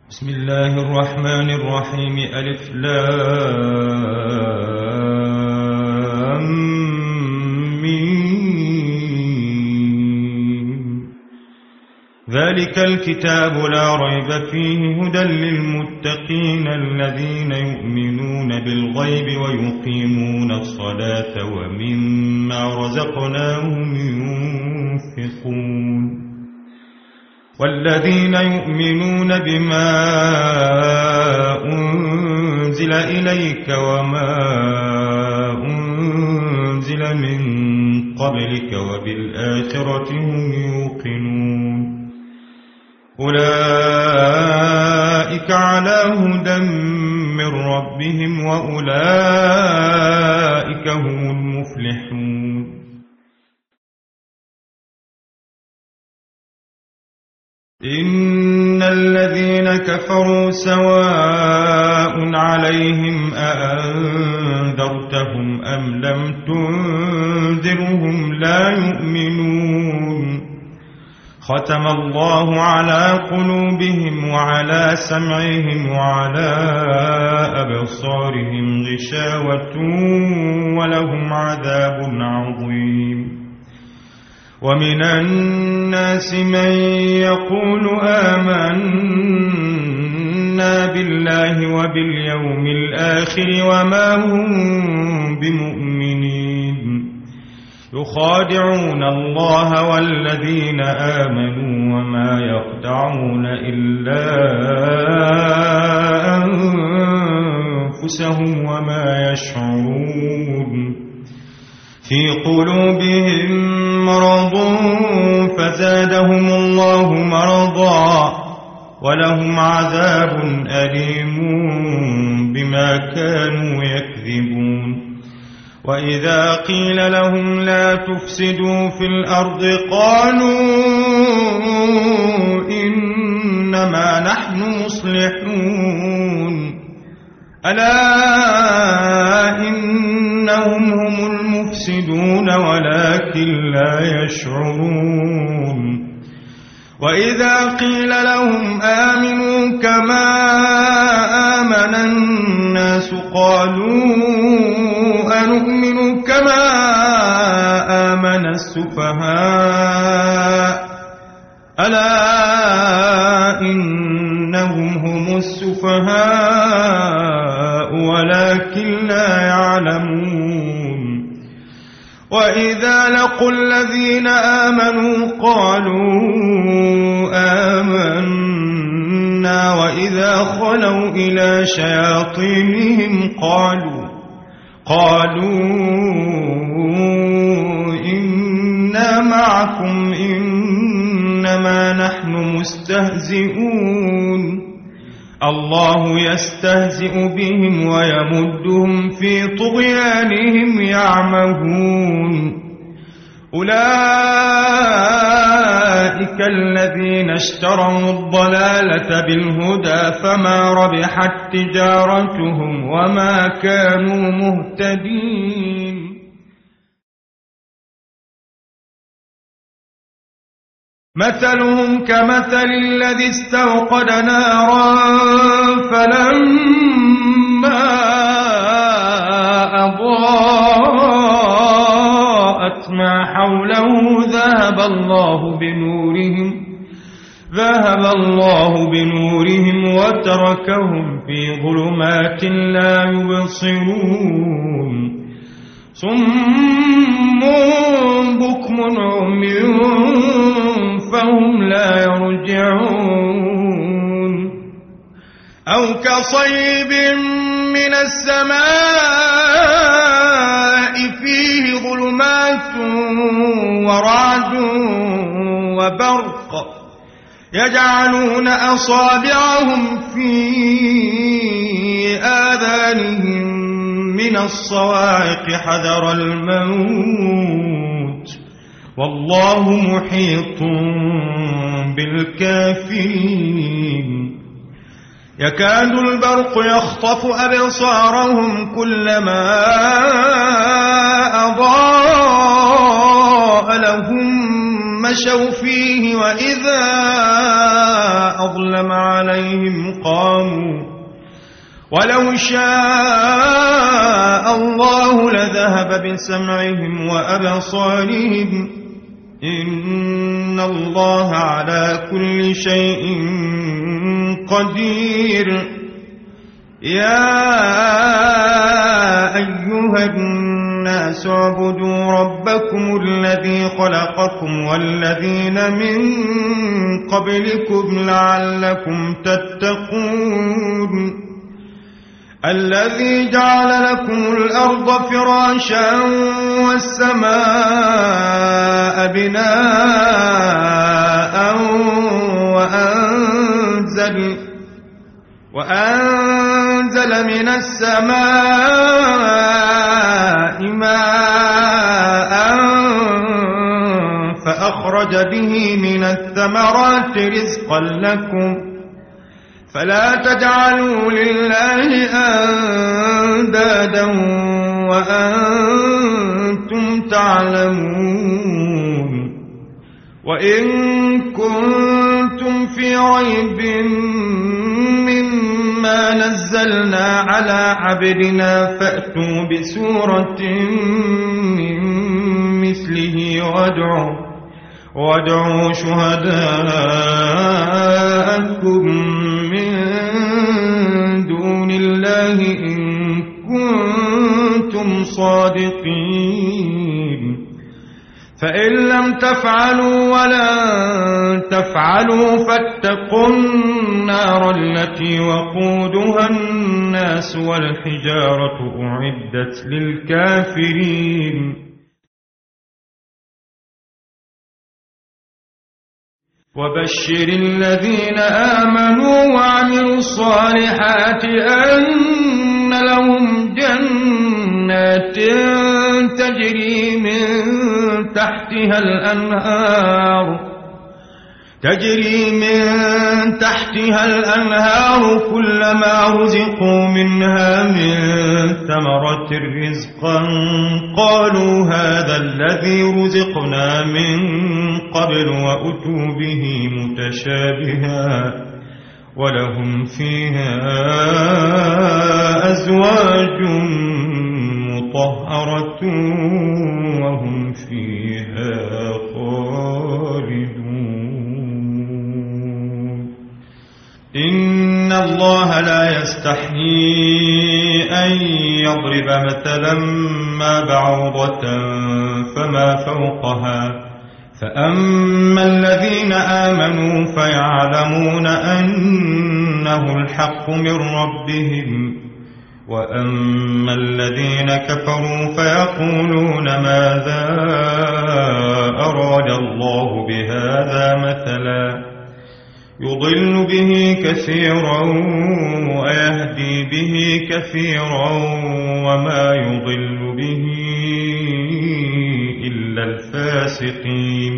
بسم الله الرحمن الرحيم. ألف لام ميم. ذلك الكتاب لا ريب فيه هدى للمتقين الذين يؤمنون بالغيب ويقيمون الصلاة ومما رزقناهم ينفقون. والذين يؤمنون بما أنزل إليك وما أنزل من قبلك وبالآخرة هم يوقنون. أولئك على هدى من ربهم وأولئك هم المفلحون. إن الذين كفروا سواء عليهم أأنذرتهم أم لم تنذرهم لا يؤمنون. ختم الله على قلوبهم وعلى سمعهم وعلى أبصارهم غشاوة ولهم عذاب عظيم. ومن الناس من يقول آمنا بالله وباليوم الآخر وما هم بمؤمنين. يخادعون الله والذين آمنوا وما يخدعون إلا أنفسهم وما يشعرون. في قلوبهم مرض فزادهم الله مرضا ولهم عذاب أليم بما كانوا يكذبون. وإذا قيل لهم لا تفسدوا في الأرض قالوا إنما نحن مصلحون. ألا إنهم هم المفسدون ولكن لا يشعرون. وإذا قيل لهم آمنوا كما آمن الناس قالوا أنؤمن كما آمن السفهاء. ألا إنهم هم السفهاء ولكن لا يعلمون. وإذا لقوا الذين آمنوا قالوا آمنا وإذا خلوا إلى شياطينهم قالوا إنا معكم إنما نحن مستهزئون. الله يستهزئ بهم ويمدهم في طغيانهم يعمهون. أولئك الذين اشتروا الضلالة بالهدى فما ربحت تجارتهم وما كانوا مهتدين. مثلهم كمثل الذي استوقد نارا فلما أضاءت ما حوله ذهب الله بنورهم وتركهم في ظلمات لا يبصرون. صم بكم عمي فهم لا يرجعون. أو كصيب من السماء فيه ظلمات ورعد وبرق يجعلون أصابعهم في آذانهم من الصواعق حذر الموت والله محيط بالكافرين. يكاد البرق يخطف أبصارهم كلما أضاء لهم مشوا فيه وإذا أظلم عليهم عليهم قاموا ولو شاء الله لذهب بسمعهم وأبصارهم إن الله على كل شيء قدير يا أيها الناس اعبدوا ربكم الذي خلقكم والذين من قبلكم لعلكم تتقون الذي جعل لكم الأرض فراشا والسماء بناء وأنزل من السماء ماء فأخرج به من الثمرات رزقا لكم فلا تجعلوا لله أندادا وأنتم تعلمون وإن كنتم في ريب مما نزلنا على عبدنا فأتوا بسورة من مثله وادعوا شهداءكم من دون الله إن كنتم صادقين فإن لم تفعلوا ولن تفعلوا فاتقوا النار التي وقودها الناس والحجارة أعدت للكافرين وبشر الذين آمنوا وعملوا الصالحات أن لهم جنات تجري من تحتها الأنهار كلما رزقوا منها من ثمرة رزقا قالوا هذا الذي رزقنا من قبل وأتوا به متشابها ولهم فيها أزواج مطهرة وهم فيها خالدون إن الله لا يستحيي أن يضرب مثلا ما بعوضة فما فوقها فأما الذين آمنوا فيعلمون أنه الحق من ربهم وأما الذين كفروا فيقولون ماذا أراد الله بهذا مثلا يضل به كثيرا ويهدي به كثيرا وما يضل به إلا الفاسقين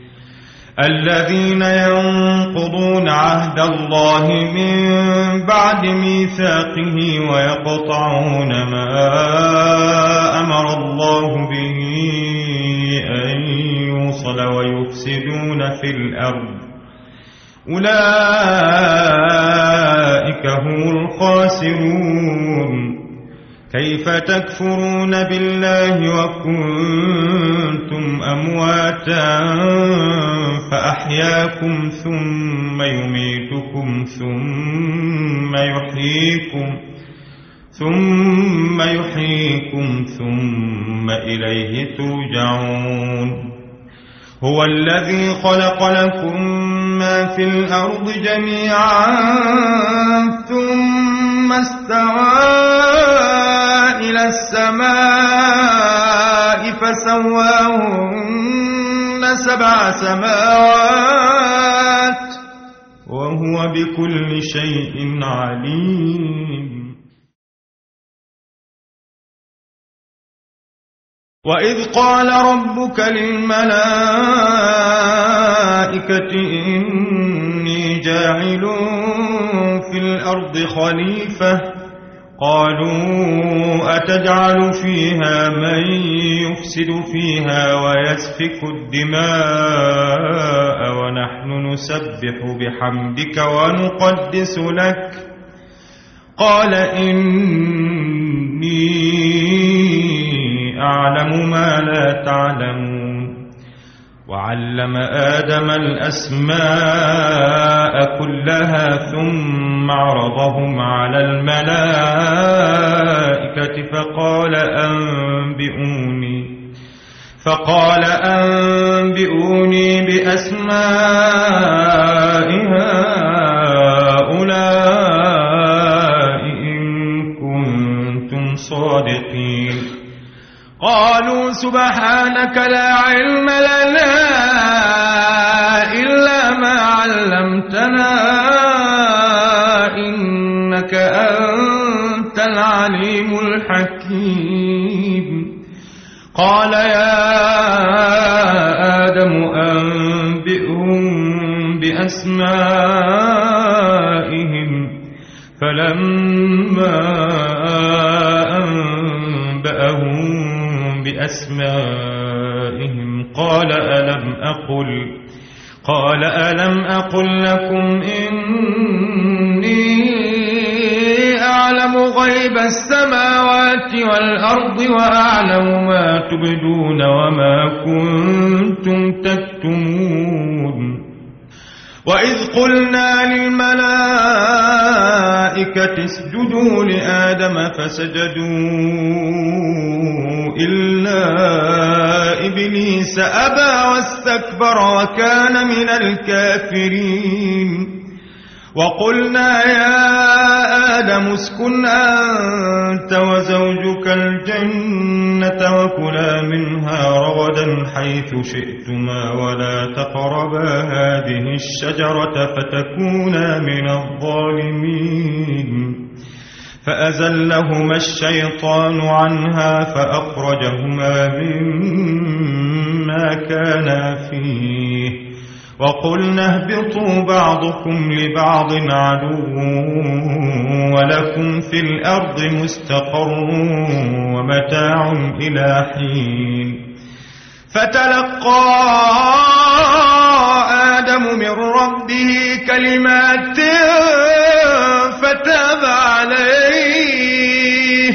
الذين ينقضون عهد الله من بعد ميثاقه ويقطعون ما أمر الله به أن يوصل ويفسدون في الأرض أولئك هم الخاسرون كيف تكفرون بالله وكنتم أمواتا فأحياكم ثم يميتكم ثم يحييكم ثم إليه ترجعون هو الذي خلق لكم ما في الأرض جميعا ثم استوى إلى السماء فسواهن 7 سماوات وهو بكل شيء عليم وإذ قال ربك للملائكة إني جاعل في الأرض خليفة قالوا أتجعل فيها من يفسد فيها ويسفك الدماء ونحن نسبح بحمدك ونقدس لك قال إني أعلم ما لا تعلمون وعلم آدم الأسماء كلها ثم عرضهم على الملائكة فقال أنبئوني بأسماء هؤلاء إن كنتم صادقين قالوا سبحانك لا علم لنا إلا ما علمتنا إنك أنت العليم الحكيم قال يا آدم أنبئهم بأسمائهم فلما أنبأهم بأسمائهم قال ألم أقل لكم إني أعلم غيب السماوات والأرض وأعلم ما تبدون وما كنتم تكتمون وإذ قلنا للملائكة اسجدوا لآدم فسجدوا إلا إبليس أبى واستكبر وكان من الكافرين وقلنا يا آدم اسكن أنت وزوجك الجنة وكلا منها رغدا حيث شئتما ولا تقربا هذه الشجرة فتكونا من الظالمين فأزلهما الشيطان عنها فأخرجهما مما كانا فيه وقلنا اهبطوا بعضكم لبعض عدو ولكم في الأرض مستقر ومتاع إلى حين فتلقى آدم من ربه كلمات فتاب عليه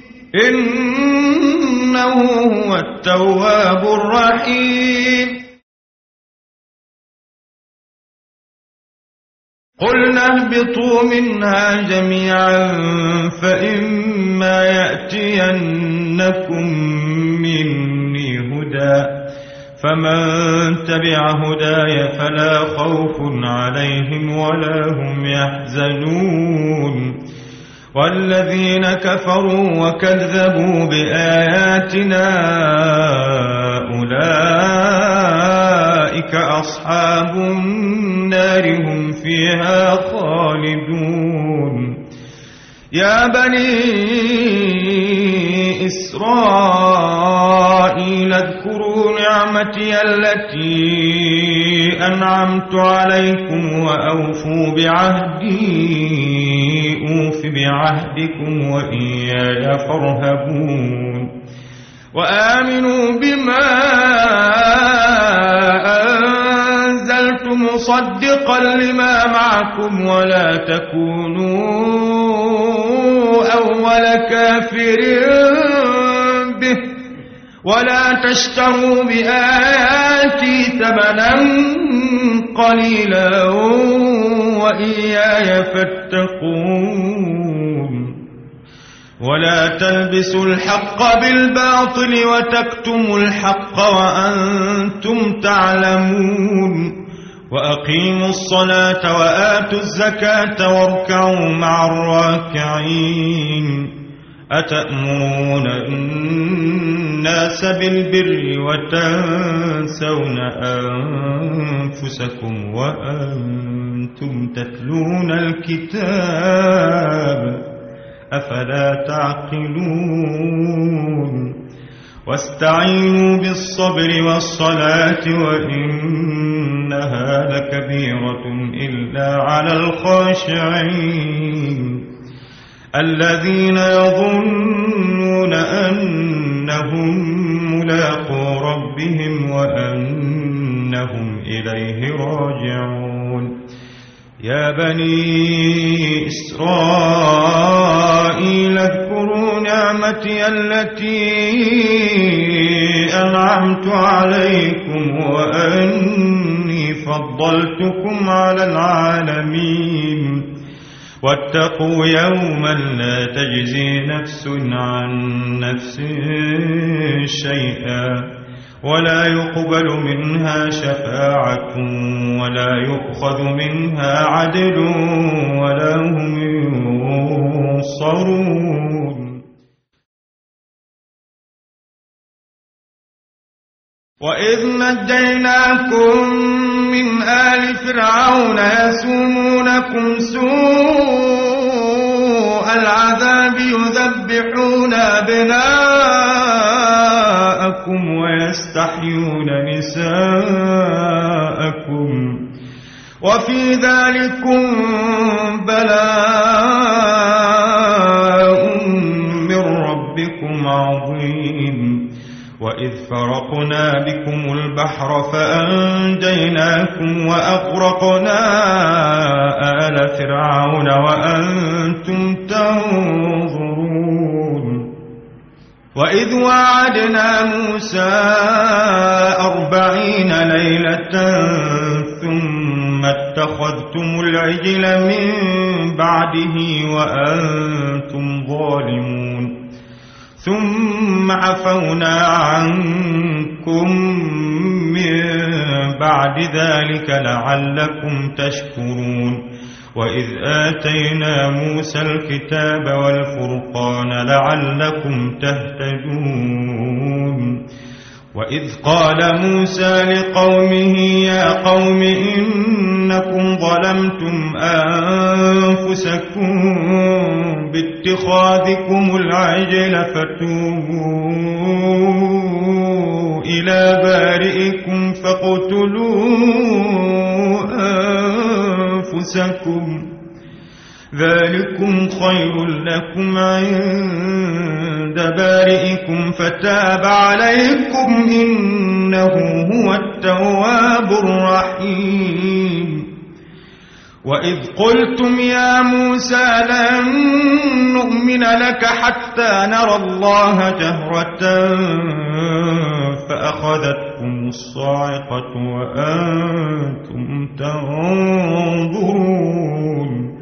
إنه هو التواب الرحيم قلنا اهبطوا منها جميعا فإما يأتينكم مني هدى فمن تبع هداي فلا خوف عليهم ولا هم يحزنون والذين كفروا وكذبوا بآياتنا أولئك أصحاب النار هم فيها خالدون يا بني إسرائيل اذكروا نعمتي التي أنعمت عليكم وأوفوا بعهدي أوف بعهدكم وإياي فارهبون وآمنوا بما أنزلت مصدقا لما معكم ولا تكونوا أول كافر به ولا تشتروا بآياتي ثمنا قليلا وإياي فاتقون ولا تلبسوا الحق بالباطل وتكتموا الحق وأنتم تعلمون وأقيموا الصلاة وآتوا الزكاة واركعوا مع الراكعين أتأمرون الناس بالبر وتنسون أنفسكم وأنتم تتلون الكتاب أفلا تعقلون واستعينوا بالصبر والصلاة وإنها لكبيرة إلا على الخاشعين الذين يظنون أنهم ملاقو ربهم وأنهم إليه راجعون يا بني إسرائيل اذكروا نعمتي التي أنعمت عليكم وأني فضلتكم على العالمين واتقوا يوما لا تجزي نفس عن نفس شيئا ولا يقبل منها شفاعة ولا يؤخذ منها عدل ولا هم ينصرون وإذ نجيناكم من آل فرعون يسومونكم سوء العذاب يذبحون أبناءكم ويستحيون نساءكم وفي ذلكم بلاء من ربكم عظيم وإذ فرقنا بكم البحر فأنجيناكم وأغرقنا آل فرعون وأنتم تنظرون وإذ وعدنا موسى 40 ليلة ثم اتخذتم العجل من بعده وأنتم ظالمون ثم عفونا عنكم من بعد ذلك لعلكم تشكرون وإذ آتينا موسى الكتاب والفرقان لعلكم تهتدون وإذ قال موسى لقومه يا قوم إنكم ظلمتم أنفسكم باتخاذكم العجل فتوبوا إلى بارئكم فاقتلوا أنفسكم ذلكم خير لكم عند بارئكم فتاب عليكم إنه هو التواب الرحيم وإذ قلتم يا موسى لن نؤمن لك حتى نرى الله جهرة فأخذتكم الصاعقة وأنتم تنظرون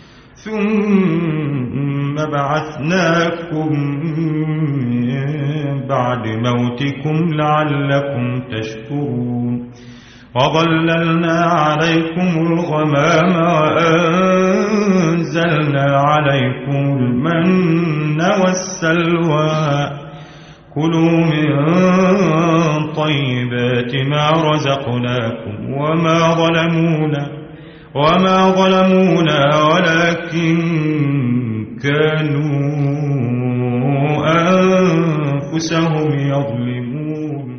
ثم بعثناكم من بعد موتكم لعلكم تشكرون وظللنا عليكم الغمام وأنزلنا عليكم المن والسلوى كلوا من طيبات ما رزقناكم وما ظلمونا ولكن كانوا أنفسهم يظلمون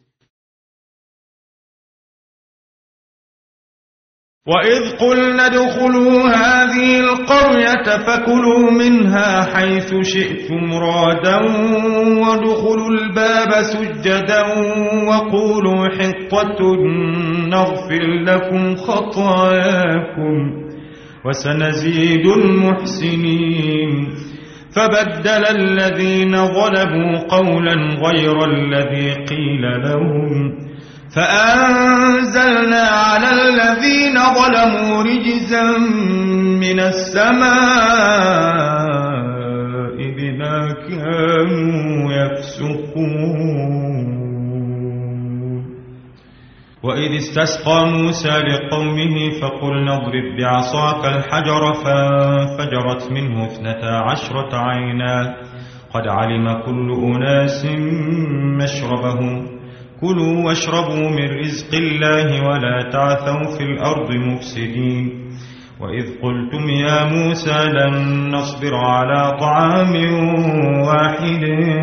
وإذ قلنا ادخلوا هذه القرية فكلوا منها حيث شئتم رادا وادخلوا الباب سجدا وقولوا حطة نغفر لكم خطاياكم وسنزيد المحسنين فبدل الذين ظلموا قولا غير الذي قيل لهم فأنزلنا على الذين ظلموا رجزا من السماء بما كانوا يفسقون وإذ استسقى موسى لقومه فقلنا اضرب بعصاك الحجر فانفجرت منه 12 عينا قد علم كل أناس مشربهم كلوا واشربوا من رزق الله ولا تعثوا في الأرض مفسدين وإذ قلتم يا موسى لن نصبر على طعام واحد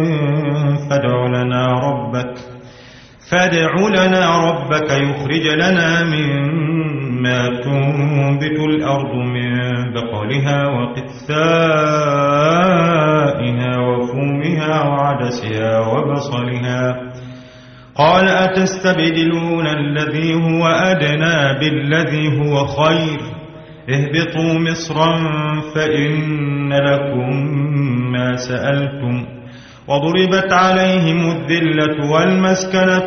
فادع لنا ربك يخرج لنا مما تنبت الأرض من بقلها وقثائها وفومها وعدسها وبصلها. قال أتستبدلون الذي هو أدنى بالذي هو خير؟ اهبطوا مصرا فإن لكم ما سألتم وضربت عليهم الذلة والمسكنة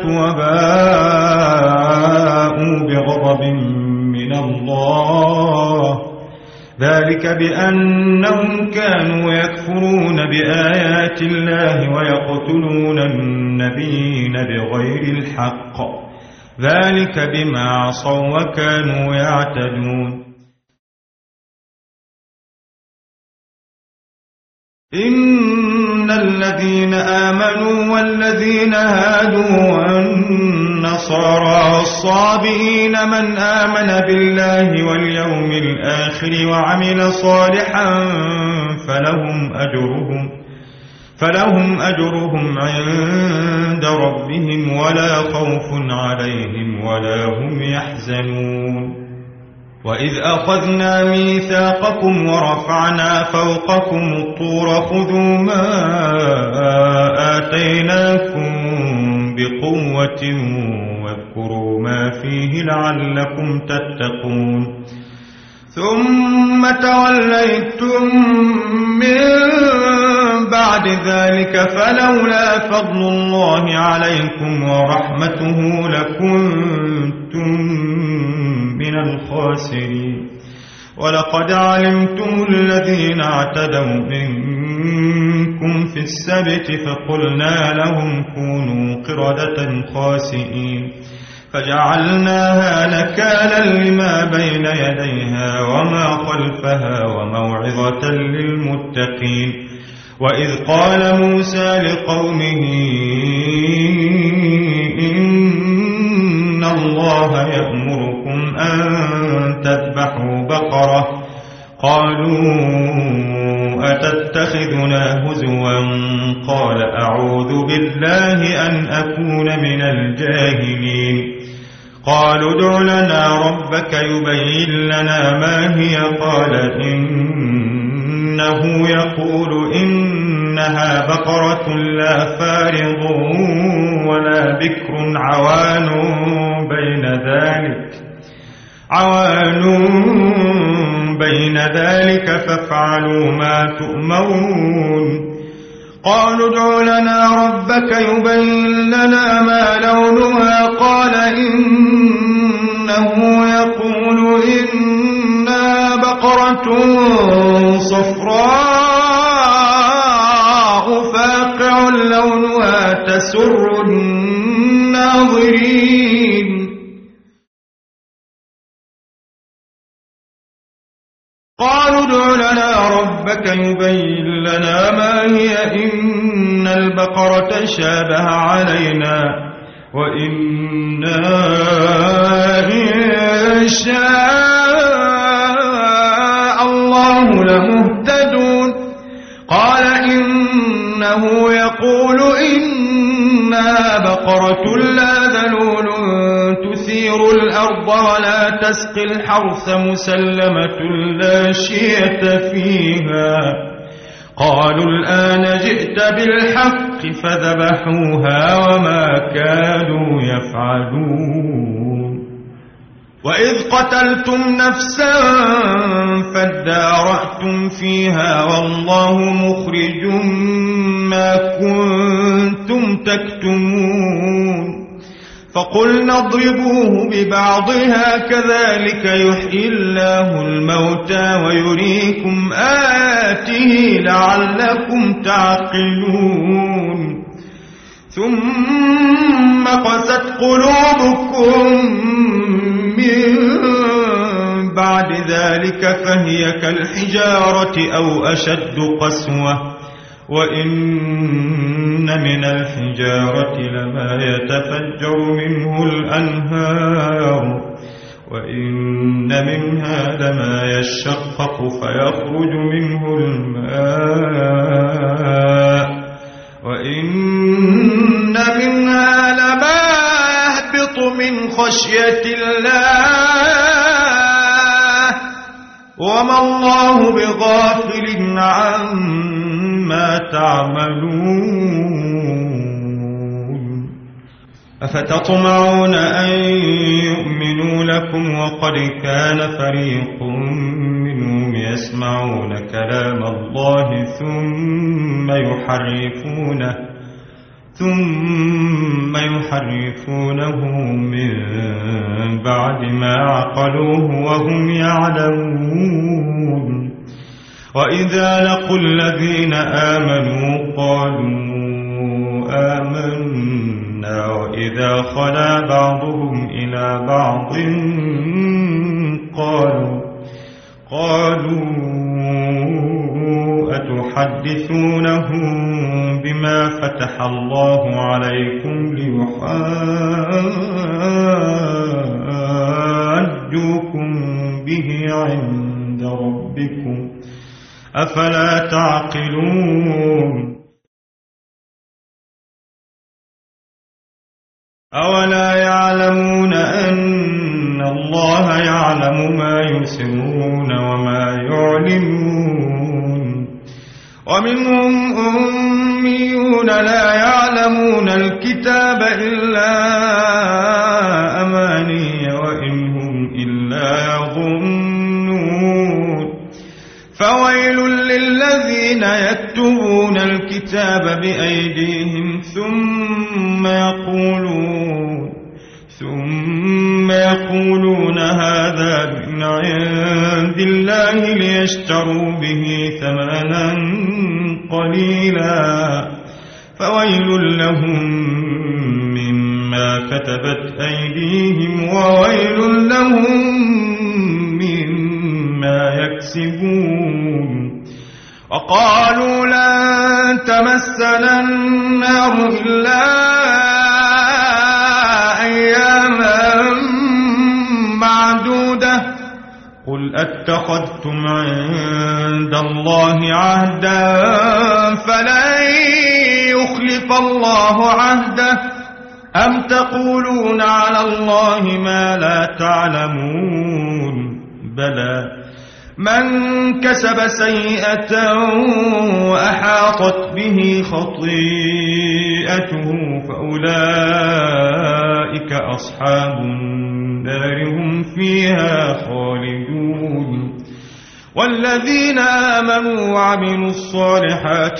وباءوا بغضب من الله ذلك بأنهم كانوا يكفرون بآيات الله ويقتلون النبيين بغير الحق ذلك بما عصوا وكانوا يعتدون. إن الذين آمنوا والذين هادوا والنصارى والصابئين من آمن بالله واليوم الآخر وعمل صالحا فلهم أجرهم عند ربهم ولا خوف عليهم ولا هم يحزنون. وإذ أخذنا ميثاقكم ورفعنا فوقكم الطور خذوا ما آتيناكم بقوة واذكروا ما فيه لعلكم تتقون. ثم توليتم من بعد ذلك فلولا فضل الله عليكم ورحمته لكنتم من الخاسرين. ولقد علمتم الذين اعتدوا منكم في السبت فقلنا لهم كونوا قردة خاسئين فجعلناها نكالا لما بين يديها وما خلفها وموعظة للمتقين. وإذ قال موسى لقومه إن الله يأمركم أن تذبحوا بقرة قالوا أتتخذنا هزوا قال أعوذ بالله أن أكون من الجاهلين. قالوا ادع لنا ربك يبين لنا ما هي قال إنه يقول إنها بقرة لا فارض ولا بكر عوان بين ذلك فافعلوا ما تؤمرون. قالوا ادع لنا ربك يبين لنا ما لونها قال إنه يقول إنها بقرة صفراء فاقع لونها تسر الناظرين. قالوا ادع لنا ربك يبين لنا ما هي إن البقرة شابه علينا وإنا إن شاء الله لمهتدون. قال إنه يقول إنها بقرة لا ذلول تثير الأرض ولا تسقي الحرث مسلمة لا شية فيها. قالوا الآن جئت بالحق فذبحوها وما كانوا يفعلون. وإذ قتلتم نفسا فادارأتم فيها والله مخرج ما كنتم تكتمون. فقلنا اضربوه ببعضها كذلك يحيي الله الموتى ويريكم آياته لعلكم تعقلون. ثم قست قلوبكم من بعد ذلك فهي كالحجارة أو أشد قسوة وإن من الحجارة لما يتفجر منه الأنهار وإن منها لما يشقق فيخرج منه الماء وإن منها لما يهبط من خشية الله وما الله بغافل عما تعملون أفتطمعون أن يؤمنوا لكم وقد كان فريق منهم يسمعون كلام الله ثم يحرفونه من بعد ما عقلوه وهم يعلمون وإذا لقوا الذين آمنوا قالوا آمنا وإذا خلا بعضهم إلى بعض قالوا أتحدثونهم بما فتح الله عليكم ليحاجوكم به عند ربكم أفلا تعقلون أولا يعلمون أن الله يعلم ما يسرون وما يعلنون ومنهم أميون لا يعلمون الكتاب إلا أماني وإن هم إلا يظنون فويل للذين يكتبون الكتاب بأيديهم ثم يقولون هذا من عند الله ليشتروا به ثمنا قليلا فويل لهم مما كتبت أيديهم وويل لهم مما يكسبون وقالوا لن تمسنا النار إلا أياما معدودة قل أتخذتم عند الله عهدا فلن يخلف الله عهده أم تقولون على الله ما لا تعلمون بلى من كسب سيئة وأحاطت به خطيئته فأولئك أصحاب النار هم فيها خالدون والذين آمنوا وعملوا الصالحات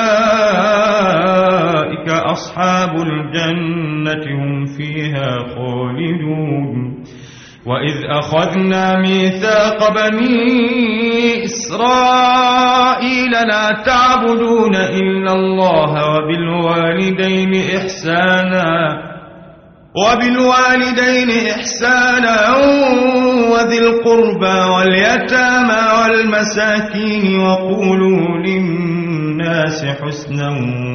أولئك أصحاب الجنة هم فيها خالدون وإذ أخذنا ميثاق بني إسرائيل لا تعبدون إلا الله وبالوالدين إحسانا وذي القربى واليتامى والمساكين وقولوا للناس حسنا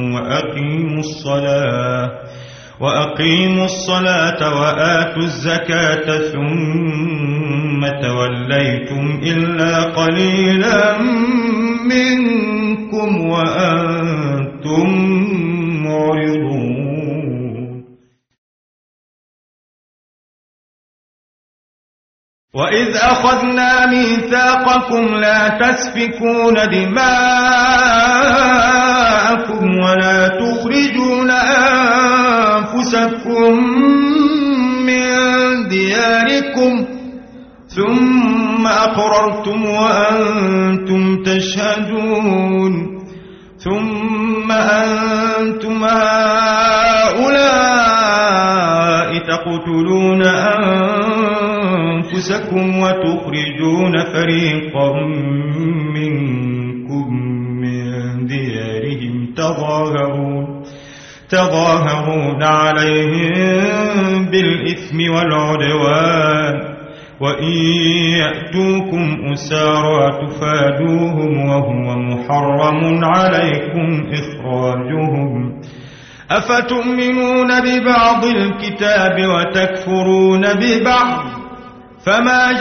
وأقيموا الصلاة وآتوا الزكاة ثم توليتم إلا قليلا منكم وأنتم معرضون وإذ أخذنا ميثاقكم لا تسفكون دماءكم ولا تخرجون أنفسكم من دياركم ثم أقررتم وأنتم تشهدون ثم أنتم هؤلاء تقتلون أنفسكم وتخرجون فريقا منكم من ديارهم تظاهرون عليهم بالإثم والعدوان وإن يأتوكم أسارى تفادوهم وهو محرم عليكم إخراجهم أفتؤمنون ببعض الكتاب وتكفرون ببعض فما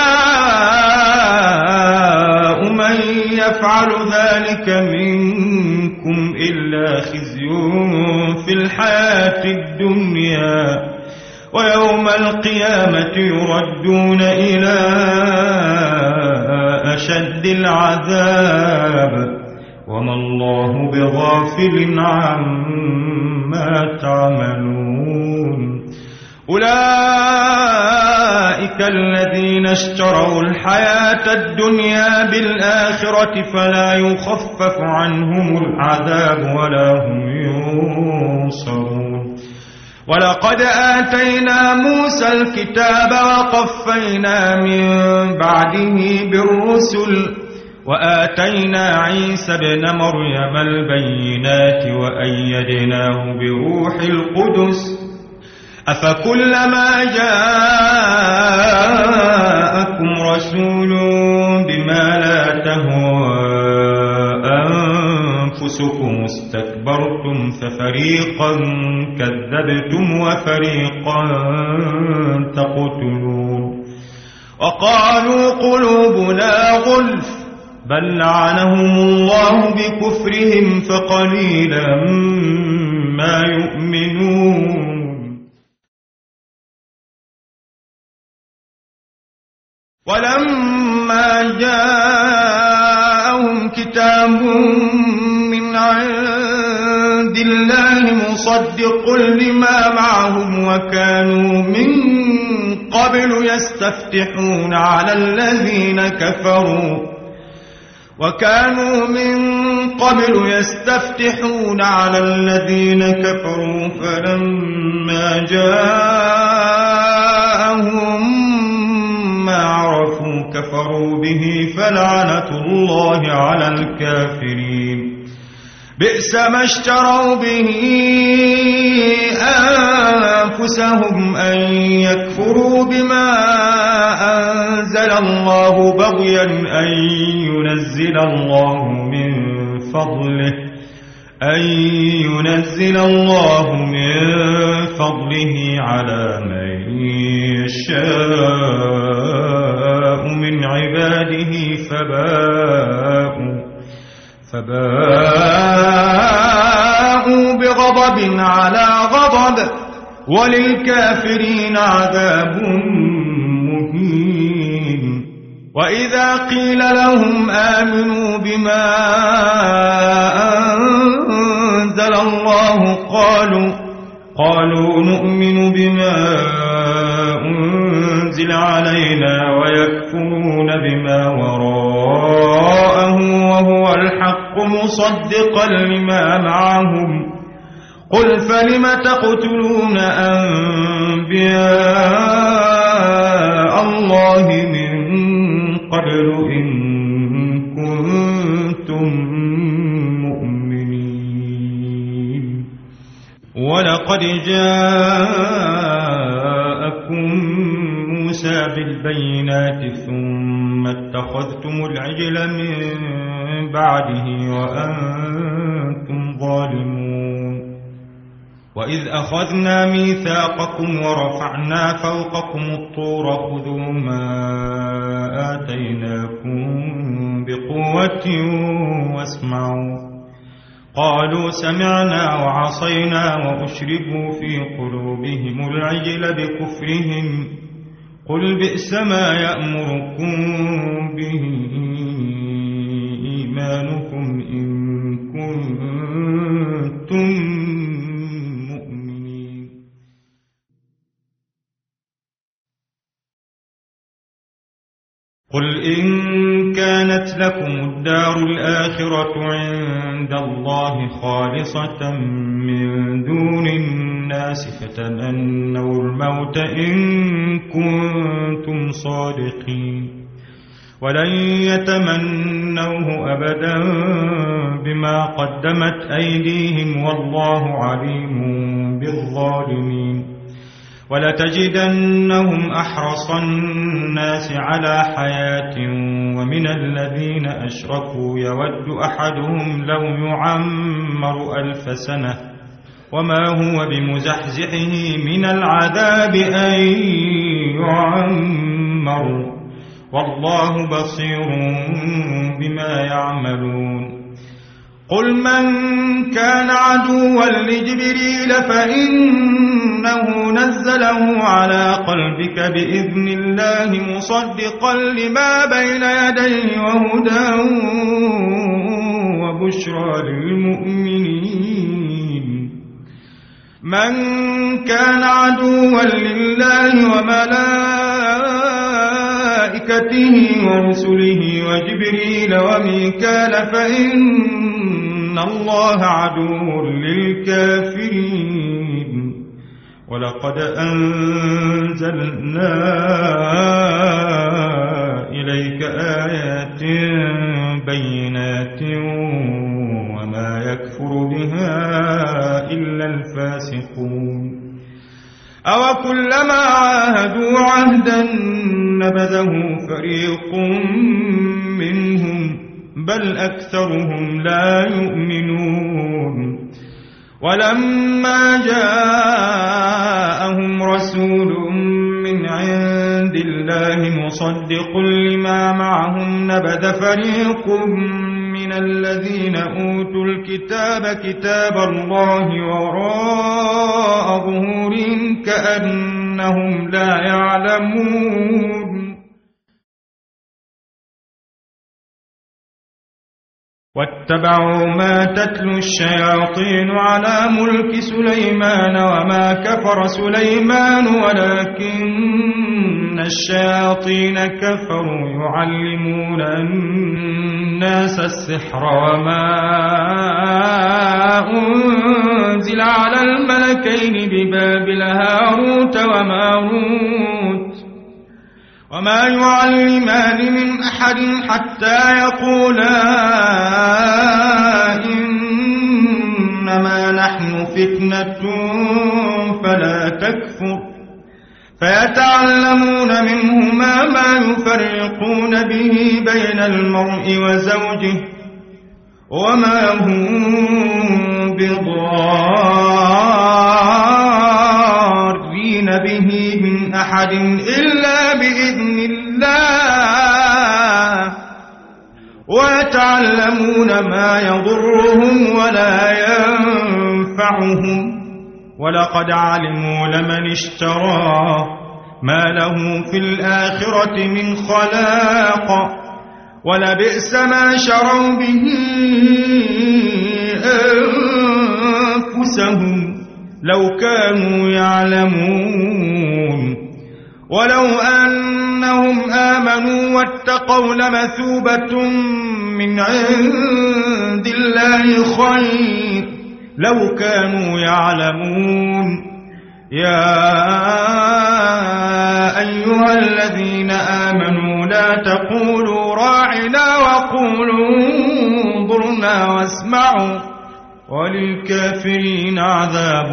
جزاء من يفعل ذلك منكم إلا خزي في الحياة الدنيا ويوم القيامة يردون إلى أشد العذاب وما الله بغافل عما تعملون أولئك الذين اشتروا الحياة الدنيا بالآخرة فلا يخفف عنهم العذاب ولا هم ينصرون ولقد آتينا موسى الكتاب وقفينا من بعده بالرسل وآتينا عيسى ابن مريم البينات وأيدناه بروح القدس أفكلما جاءكم رسول بما لا تهوى أنفسكم استكبرتم ففريقا كذبتم وفريقا تقتلون وقالوا قلوبنا غلف بل لعنهم الله بكفرهم فقليلا ما يؤمنون ولما جاءهم كتاب من عند الله مصدق لما معهم وكانوا من قبل يستفتحون على الذين كفروا فلما جاءهم ما عرفوا كفروا به فلعنة الله على الكافرين بئس ما اشتروا به أنفسهم أن يكفروا بما أنزل الله بغيا أن ينزل الله من فضله على من يشاء من عباده فباءوا بغضب على غضب وللكافرين عذاب مهين وإذا قيل لهم آمنوا بما أنزل الله قالوا نؤمن بما أنزل علينا ويكفرون بما وراءه وهو الحق مصدقا لما معهم قل فلم تقتلون أنبياء الله من قبل إن كنتم مؤمنين ولقد جاءكم موسى بالبينات ثم اتخذتم العجل من بعده وأنتم ظالمون وإذ أخذنا ميثاقكم ورفعنا فوقكم الطور خذوا ما آتيناكم بقوة واسمعوا قالوا سمعنا وعصينا وأشربوا في قلوبهم العجل بكفرهم قل بئس ما يأمركم به إيمانكم إن كنتم مؤمنين قل إن كانت لكم الدار الآخرة عند الله خالصة من دون الناس فتمنوا الموت إن كنتم صادقين ولن يتمنوه أبدا بما قدمت أيديهم والله عليم بالظالمين ولتجدنهم أحرص الناس على حياة ومن الذين أشركوا يود أحدهم لو يعمر 1000 سنة وما هو بمزحزحه من العذاب أن يعمر والله بصير بما يعملون قل من كان عدوا لجبريل فإنه نزله على قلبك بإذن الله مصدقا لما بين يديه وهدى هدى وبشرى للمؤمنين. من كان عدوا لله وملائكته ورسله وجبريل وميكال فإن الله عدو للكافرين. ولقد أنزلنا إليك آيات بينات وما يكفر بها إلا الفاسقون. أوكلما عاهدوا عهدا نبذه فريق منهم بل أكثرهم لا يؤمنون. ولما جاءهم رسول من عند الله مصدق لما معهم نبذ فريق من الذين أوتوا الكتاب كتاب الله وراء ظهورهم كأنهم لا يعلمون. واتبعوا ما تتلو الشياطين على ملك سليمان وما كفر سليمان ولكن الشياطين كفروا يعلمون الناس السحر وما أنزل على الملكين ببابل هاروت وماروت وما يعلمان من أحد حتى يقولا إنما نحن فتنة فلا تكفر فيتعلمون منهما ما يفرقون به بين المرء وزوجه وما هم بضارين به من أحد إلا بإذن الله ويتعلمون ما يضرهم ولا ينفعهم ولقد علموا لمن اشتراه ما له في الآخرة من خلاق ولبئس ما شروا به أنفسهم لو كانوا يعلمون. ولو أنهم آمنوا واتقوا لمثوبة من عند الله خير لو كانوا يعلمون. يا أيها الذين آمنوا لا تقولوا راعنا وقولوا انظرنا واسمعوا وللكافرين عذاب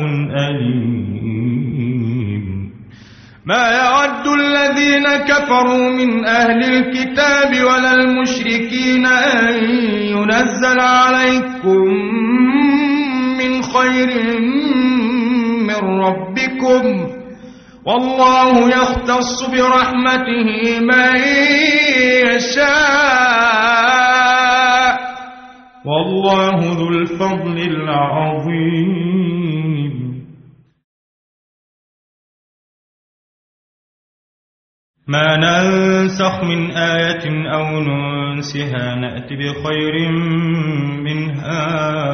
أليم. ما يود الذين كفروا من أهل الكتاب ولا المشركين أن ينزل عليكم من خير من ربكم والله يختص برحمته من يشاء والله ذو الفضل العظيم. ما ننسخ من آية أو ننسها نأت بخير منها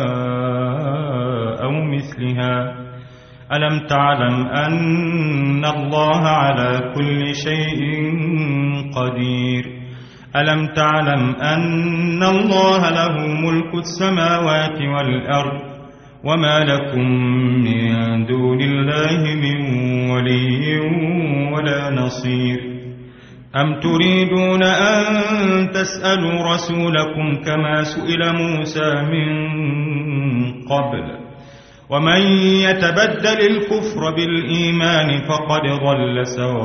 أو مثلها. ألم تعلم أن الله على كل شيء قدير. ألم تعلم أن الله له ملك السماوات والأرض وما لكم من دون الله من ولي ولا نصير. أم تريدون أن تسألوا رسولكم كما سئل موسى من قبل ومن يتبدل الكفر بالإيمان فقد ضل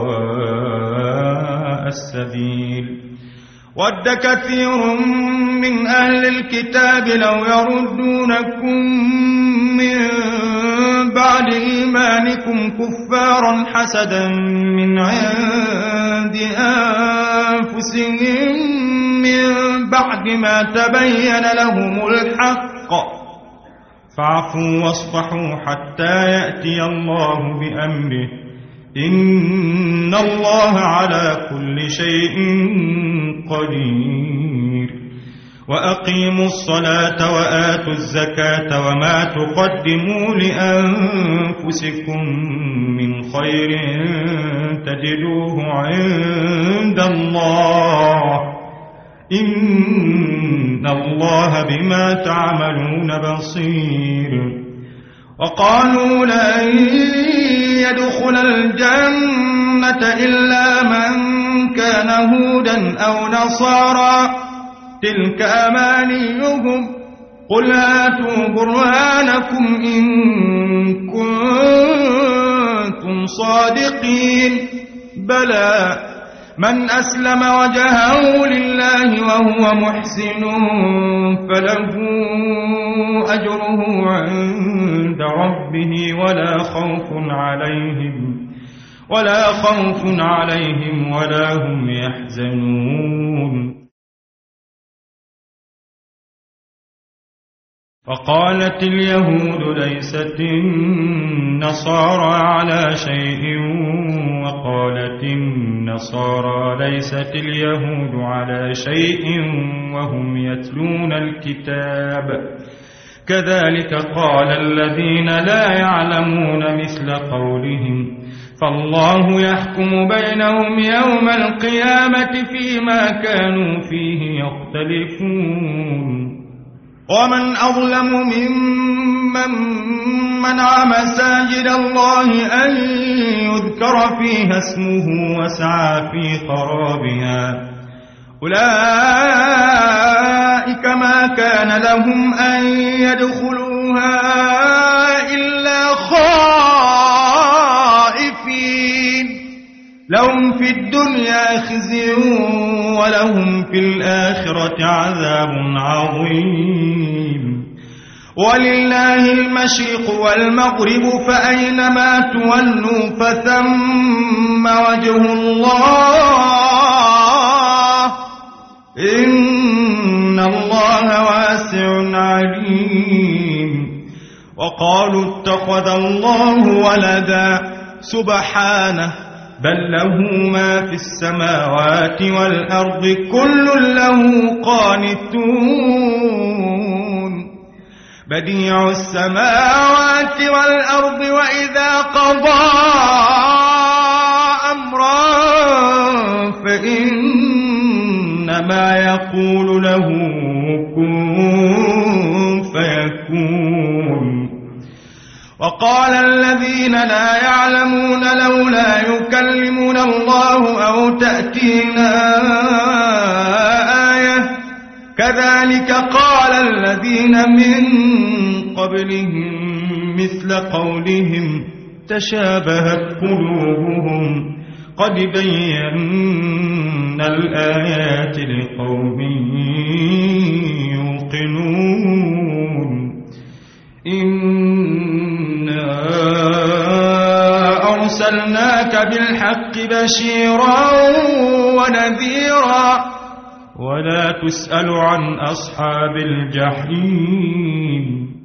سواء السبيل. ود كثير من أهل الكتاب لو يردونكم من بعد إيمانكم كفارا حسدا من عند أنفسهم من بعد ما تبين لهم الحق فاعفوا واصفحوا حتى يأتي الله بأمره إن الله على كل شيء قدير وأقيموا الصلاة وآتوا الزكاة وما تقدموا لأنفسكم من خير تجدوه عند الله إن الله بما تعملون بصير وقالوا لن يدخل الجنة إلا من كان هودا أو نصارى تلك أمانيهم قل هاتوا برهانكم إن كنتم صادقين بلى من أسلم وجهه لله وهو محسن فله أجره عند ربه ولا خوف عليهم ولا هم يحزنون وقالت اليهود ليست النصارى على شيء وقالت النصارى ليست اليهود على شيء وهم يتلون الكتاب كذلك قال الذين لا يعلمون مثل قولهم فالله يحكم بينهم يوم القيامة فيما كانوا فيه يختلفون ومن أظلم ممن منع مساجد الله أن يذكر فيها اسمه وسعى في خرابها أولئك ما كان لهم أن يدخلوها إلا خائفين لهم في الدنيا خزي ولهم في الآخرة عذاب عظيم ولله المشرق والمغرب فأينما تولوا فثم وجه الله إن الله واسع عليم وقالوا اتخذ الله ولدا سبحانه بل له ما في السماوات والأرض كل له قانتون بديع السماوات والأرض وإذا قضى أمرا فإنما يقول له كن فيكون وقال الذين لا يعلمون لولا يكلمنا الله أو تأتينا آية كذلك قال الذين من قبلهم مثل قولهم تشابهت قلوبهم قد بينا الآيات لقوم يوقنون إنا أرسلناك بالحق بشيرا ونذيرا ولا تسأل عن أصحاب الجحيم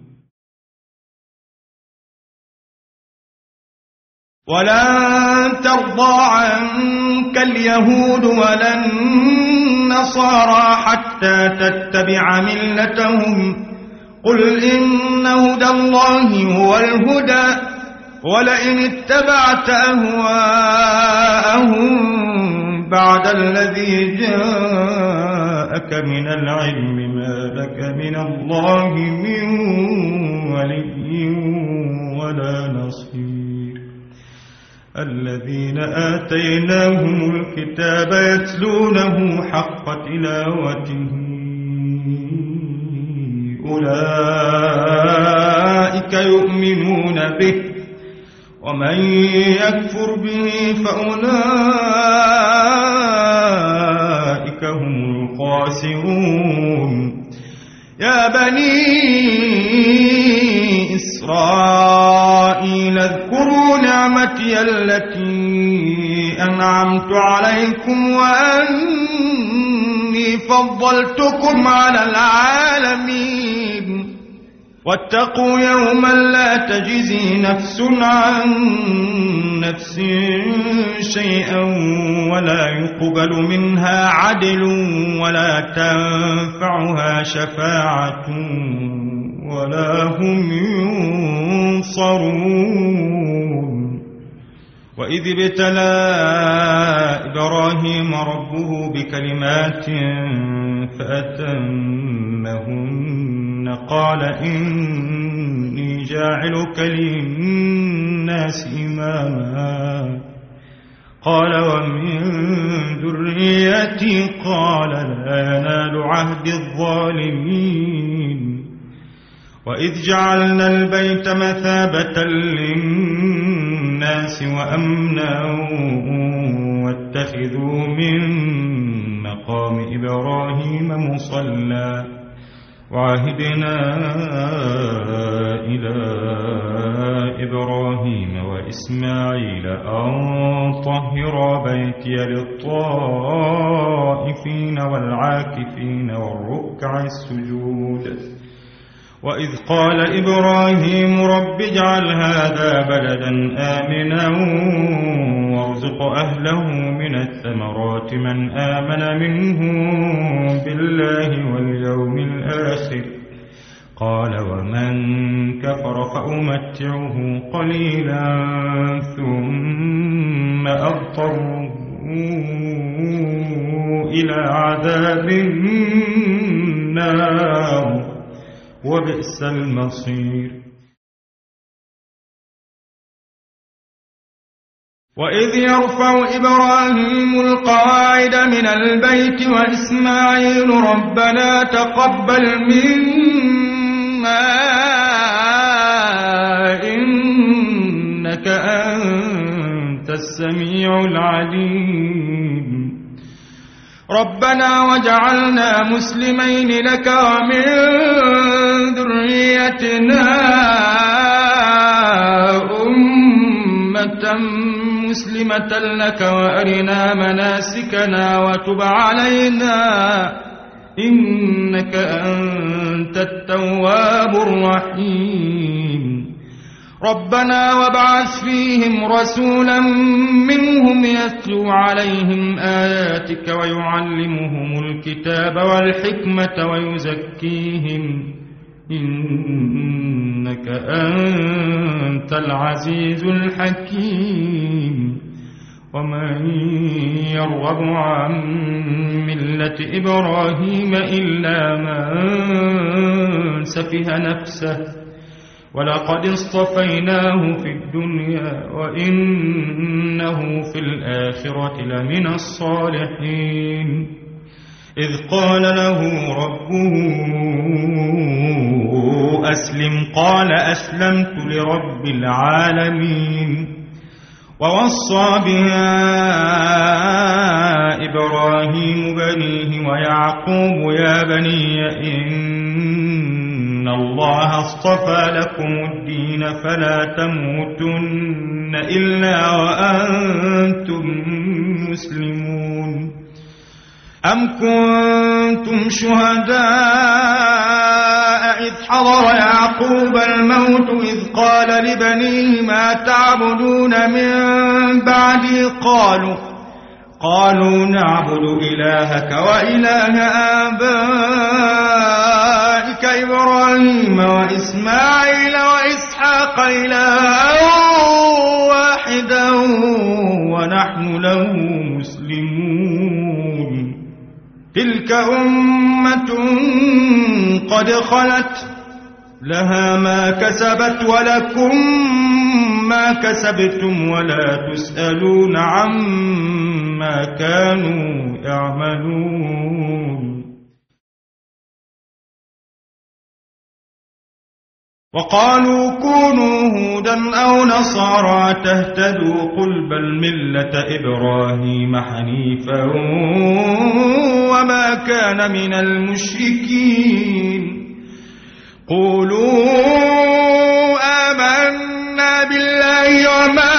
ولن ترضى عنك اليهود ولا النصارى حتى تتبع ملتهم قل إن هدى الله هو الهدى ولئن اتبعت أهواءهم بعد الذي جاءك من العلم ما لك من الله من ولي ولا نصير الذين آتيناهم الكتاب يتلونه حق تلاوته أولئك يؤمنون به ومن يكفر به فأولئك هم الخاسرون يا بني إسرائيل اذكروا نعمتي التي أنعمت عليكم وأني فضلتكم على العالمين واتقوا يوما لا تجزي نفس عن نفس شيئا ولا يقبل منها عدل ولا تنفعها شفاعة ولا هم ينصرون. وإذ ابتلى إبراهيم ربه بكلمات فأتمهن قال إني جاعلك للناس إماما قال ومن ذريتي قال لا ينال عهد الظالمين. وإذ جعلنا البيت مثابة للناس وأمنا واتخذوا من مقام إبراهيم مصلى وعهدنا إلى إبراهيم وإسماعيل أن طهرا بيتي للطائفين والعاكفين والركع السجود. وإذ قال إبراهيم رب اجعل هذا بلدا آمنا وارزق أهله من الثمرات من آمن منهم بالله واليوم الآخر قال ومن كفر فأمتعه قليلا ثم أضطره إلى عذاب النار وبئس المصير. وإذ يرفع إبراهيم القواعد من البيت وإسماعيل ربنا تقبل منا إنك أنت السميع العليم. ربنا وجعلنا مسلمين لك ومن ذريتنا أمة مسلمة لك وأرنا مناسكنا وتب علينا إنك أنت التواب الرحيم. ربنا وابعث فيهم رسولا منهم يتلو عليهم آياتك ويعلمهم الكتاب والحكمة ويزكيهم إنك أنت العزيز الحكيم. ومن يرغب عن ملة إبراهيم إلا من سفه نفسه ولقد اصطفيناه في الدنيا وإنه في الآخرة لمن الصالحين. إذ قال له ربه أسلم قال أسلمت لرب العالمين. ووصى بها إبراهيم بنيه ويعقوب يا بني إن الله اصطفى لكم الدين فلا تموتن إلا وأنتم مسلمون. أم كنتم شهداء إذ حضر يعقوب الموت إذ قال لبنيه ما تعبدون من بعدي قالوا نعبد إلهك وإله آبائك إبراهيم وإسماعيل وإسحاق إلها واحدا ونحن له مسلمون. تلك أمة قد خلت لها ما كسبت ولكم ما كسبتم ولا تسألون عما كانوا يعملون. وقالوا كونوا هودا أو نصارى تهتدوا قل بل ملة إبراهيم حنيفا وما كان من المشركين. قولوا آمنا بالله وما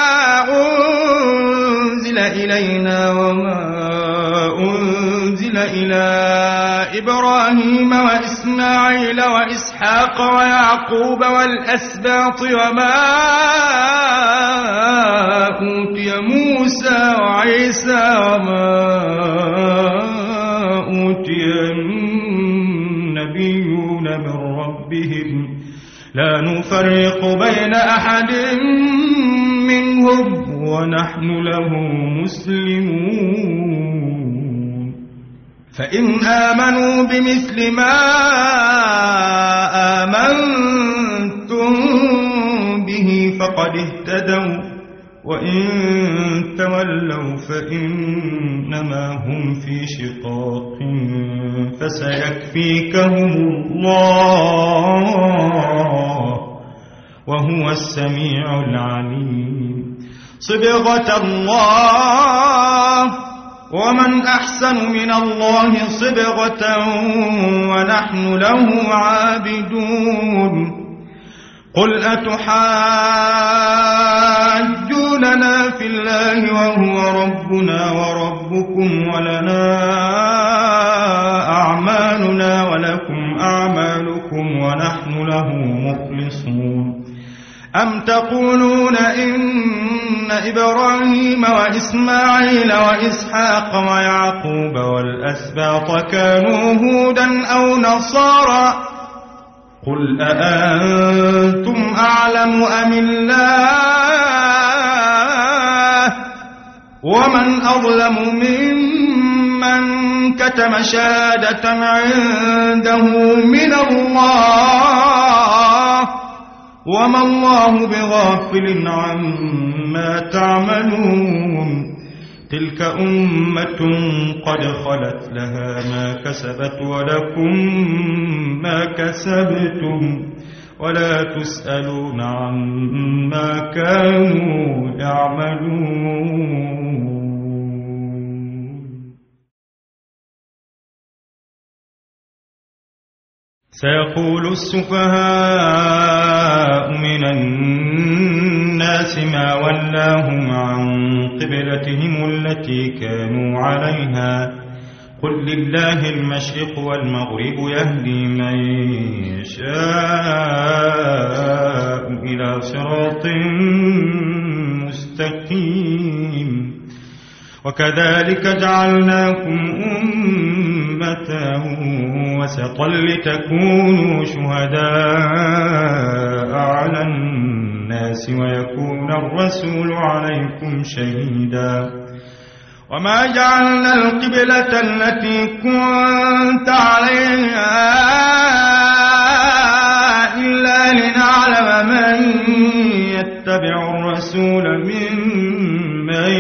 أنزل إلينا وما أنزل إلى إبراهيم وإسماعيل وإسحاق ويعقوب والأسباط وما أوتي موسى وعيسى وما أوتي النبيون من ربهم لا نفرق بين أحد منهم ونحن له مسلمون فإن آمنوا بمثل ما آمنتم به فقد اهتدوا وإن تولوا فإنما هم في شقاق فسيكفيكهم الله وهو السميع العليم صبغة الله ومن أحسن من الله صبغة ونحن له عابدون قل أتحاجوننا في الله وهو ربنا وربكم ولنا أعمالنا ولكم أعمالكم ونحن له مخلصون أم تقولون إن إبراهيم وإسماعيل وإسحاق ويعقوب والأسباط كانوا هودا أو نصارى قل أأنتم أعلم أم الله ومن أظلم ممن كتم شهادة عنده من الله وما الله بغافل عما تعملون تلك أمة قد خلت لها ما كسبت ولكم ما كسبتم ولا تسألون عما كانوا يعملون سيقول السفهاء من الناس ما ولاهم عن قبلتهم التي كانوا عليها قل لله المشرق والمغرب يهدي من يشاء إلى صراط مستقيم وكذلك جعلناكم أمة وسطا لتكونوا شهداء على الناس ويكون الرسول عليكم شهيدا وما جعلنا القبلة التي كنت عليها إلا لنعلم من يتبع الرسول ممن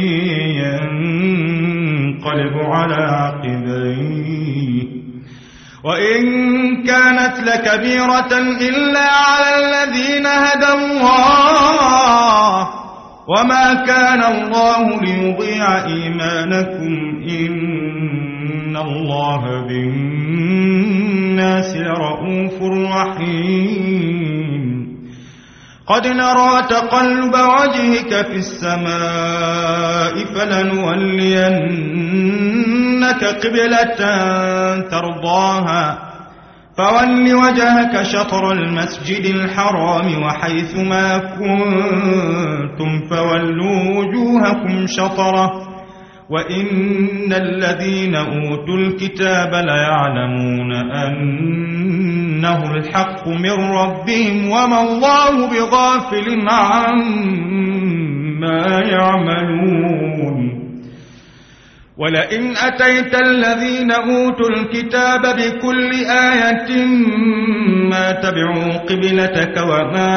ينقلب على عقبيه وإن كانت لكبيرة إلا على الذين هدى الله وما كان الله ليضيع إيمانكم إن الله بالناس لرؤوف رحيم قد نرى تقلب وجهك في السماء فلنولينك قبلة ترضاها فول وجهك شطر المسجد الحرام وحيث ما كنتم فولوا وجوهكم شطره وإن الذين أوتوا الكتاب ليعلمون أنه الحق من ربهم وما الله بغافل عما يعملون ولئن أتيت الذين أوتوا الكتاب بكل آية ما تبعوا قبلتك وما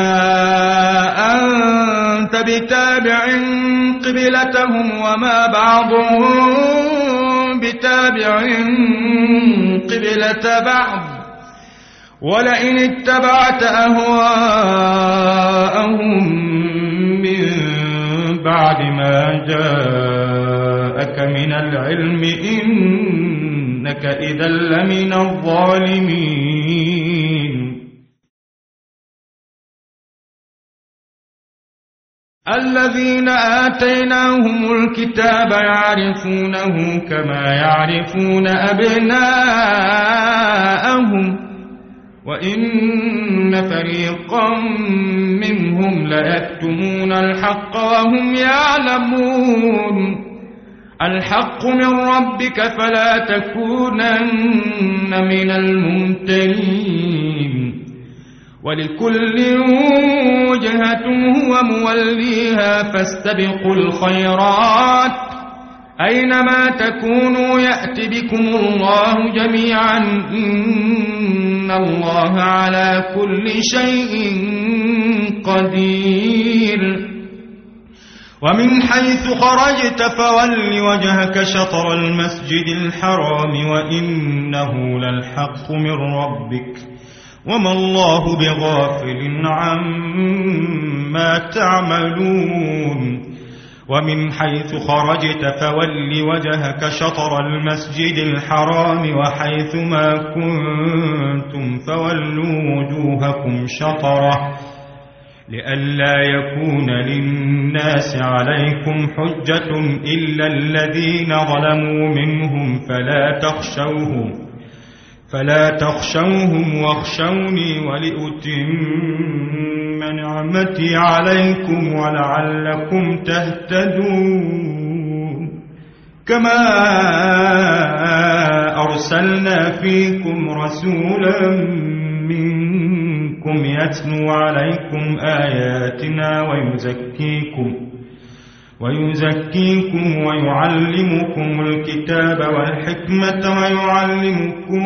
أنت بتابع قبلتهم وما بعضهم بتابع قبلة بعض ولئن اتبعت أهواءهم من بعد ما جاءك من العلم إنك إذا لمن الظالمين الذين آتيناهم الكتاب يعرفونه كما يعرفون أبناءهم وإن فريقا منهم ليكتمون الحق وهم يعلمون الحق من ربك فلا تكونن من الممترين ولكل وجهة هو موليها فاستبقوا الخيرات أينما تكونوا يأت بكم الله جميعا إن الله على كل شيء قدير ومن حيث خرجت فول وجهك شطر المسجد الحرام وإنه للحق من ربك وما الله بغافل عما تعملون ومن حيث خرجت فول وجهك شطر المسجد الحرام وحيث ما كنتم فولوا وجوهكم شطره لئلا يكون للناس عليكم حجة إلا الذين ظلموا منهم فلا تخشوهم واخشوني ولأتم نعمتي عليكم ولعلكم تهتدون كما أرسلنا فيكم رسولا منكم يتلو عليكم آياتنا ويزكيكم ويعلمكم الكتاب والحكمة ويعلمكم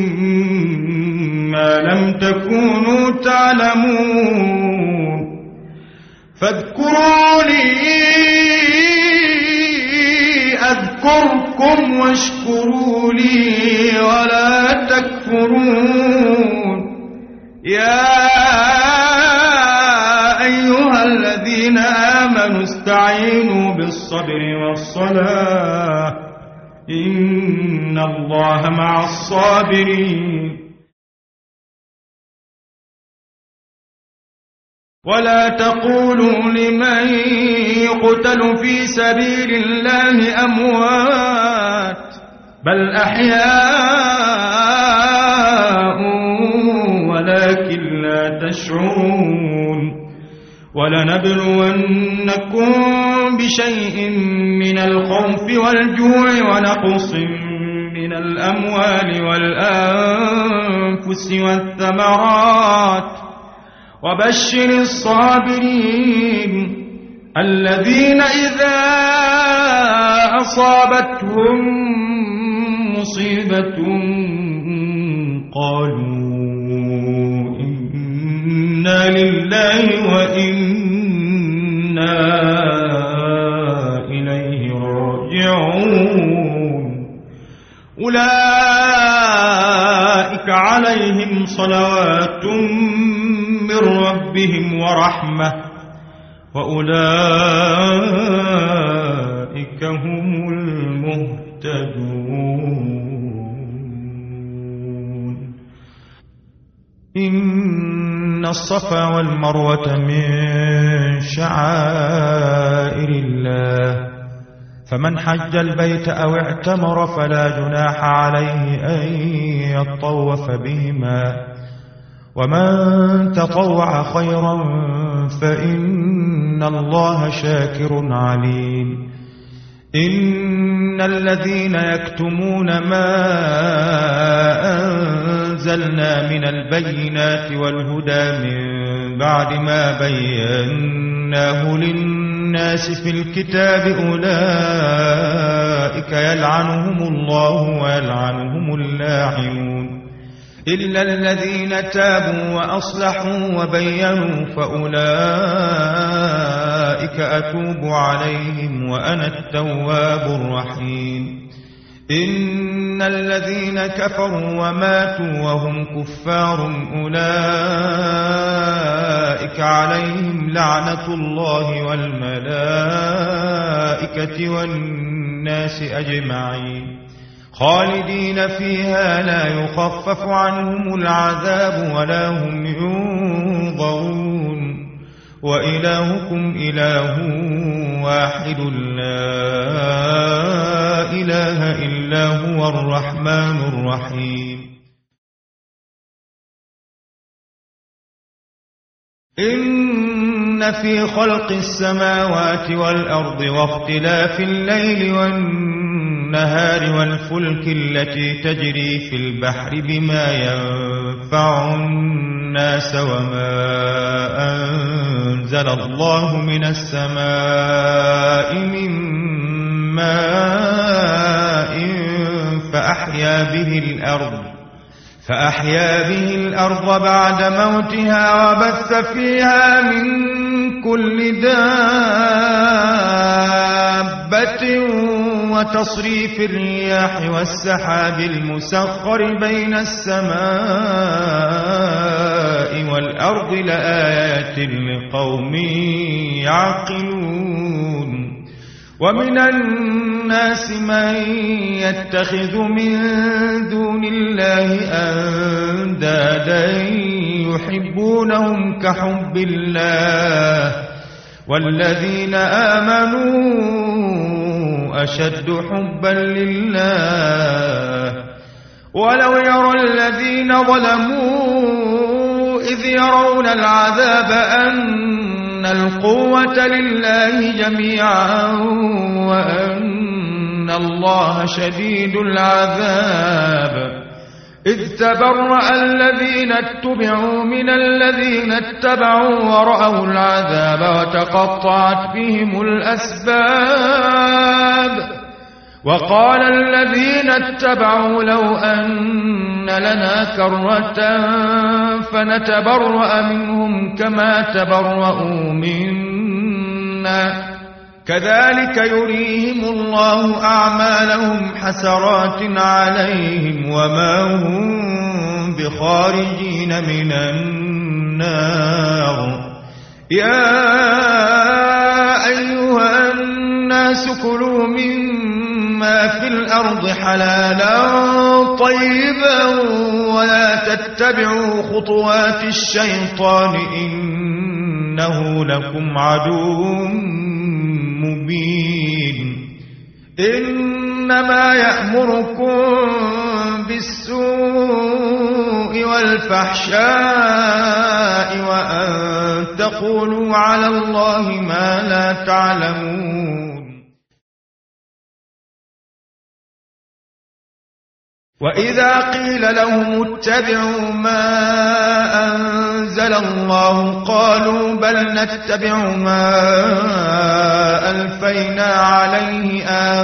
ما لم تكونوا تعلمون فاذكروني أذكركم واشكروا لي ولا تكفرون يا أيها الذين آمنوا استعينوا بالصبر والصلاة إن الله مع الصابرين ولا تقولوا لمن يقتل في سبيل الله أموات بل أحياء ولكن لا تشعرون ولنبلونكم بشيء من الخوف والجوع ونقص من الأموال والأنفس والثمرات وبشر الصابرين الذين إذا أصابتهم مصيبة قالوا إنا لله وإنا إليه راجعون أولئك عليهم صلوات من ربهم ورحمة وأولئك هم المهتدون إن الصفا والمروة من شعائر الله فمن حج البيت أو اعتمر فلا جناح عليه أن يطوف بهما ومن تطوع خيرا فإن الله شاكر عليم إن الذين يكتمون ما أنزلنا من البينات والهدى من بعد ما بيناه للناس في الكتاب أولئك يلعنهم الله ويلعنهم اللاعنون إلا الذين تابوا وأصلحوا وبينوا فأولئك أتوب عليهم وأنا التواب الرحيم إن الذين كفروا وماتوا وهم كفار أولئك عليهم لعنة الله والملائكة والناس أجمعين خالدين فيها لا يخفف عنهم العذاب ولا هم ينظرون وإلهكم إله واحد لا إله إلا هو الرحمن الرحيم إن في خلق السماوات والأرض واختلاف الليل والنهار والفلك التي تجري في البحر بما ينفع الناس وما أنزل الله من السماء من ماء فأحيا به الأرض بعد موتها وبث فيها من كل دابة وتصريف الرياح والسحاب المسخر بين السماء والأرض لآيات لقوم يعقلون ومن الناس من يتخذ من دون الله أندادا يحبونهم كحب الله والذين آمنوا أشد حبا لله ولو يرى الذين ظلموا إذ يرون العذاب أن القوة لله جميعا وأن الله شديد العذاب إذ تبرأ الذين اتبعوا من الذين اتبعوا ورأوا العذاب وتقطعت بهم الأسباب وقال الذين اتبعوا لو أن لنا كرة فنتبرأ منهم كما تبرأوا منا كذلك يريهم الله أعمالهم حسرات عليهم وما هم بخارجين من النار يا أيها الناس كلوا مما في الأرض حلالا طيبا ولا تتبعوا خطوات الشيطان إنه لكم عدو مبين إنما يأمركم بالسوء والفحشاء وأن تقولوا على الله ما لا تعلمون وإذا قيل لهم اتبعوا ما أنزل الله قالوا بل نتبع ما ألفينا عليه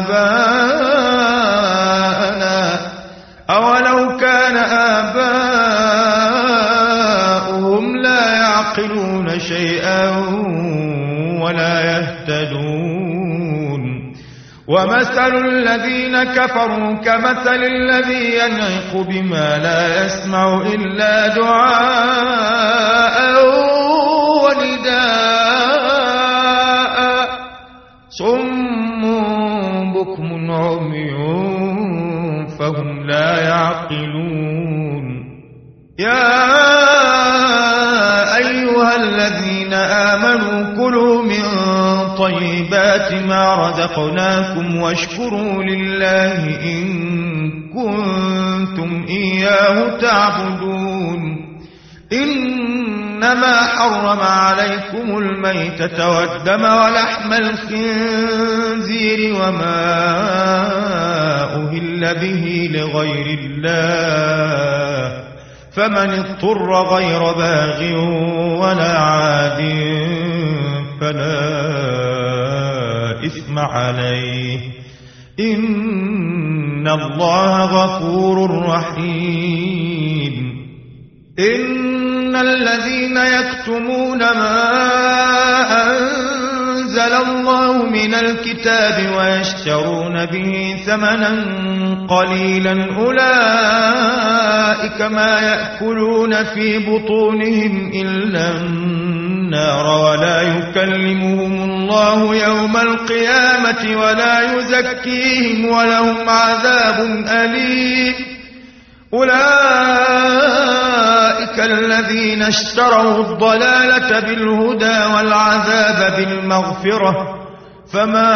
آباءنا أولو كان آباؤهم لا يعقلون شيئا ولا يهتدون ومثل الذين كفروا كمثل الذي ينعق بما لا يسمع إلا دعاء ونداء صم بكم عمي فهم لا يعقلون يا أيها الذين آمنوا كلوا من طيبات ما رزقناكم واشكروا لله إن كنتم إياه تعبدون إنما حرم عليكم الميتة والدم ولحم الخنزير وما أهل به لغير الله فمن اضطر غير باغ ولا عاد فلا إثم عليه إن الله غفور رحيم إن الذين يكتمون ما أنزل الله من الكتاب ويشترون به ثمنا قليلا أولئك ما يأكلون في بطونهم إلا النار ولا يكلمهم الله يوم القيامة ولا يزكيهم ولهم عذاب أليم أولئك أولئك الذين اشتروا الضلالة بالهدى والعذاب بالمغفرة فما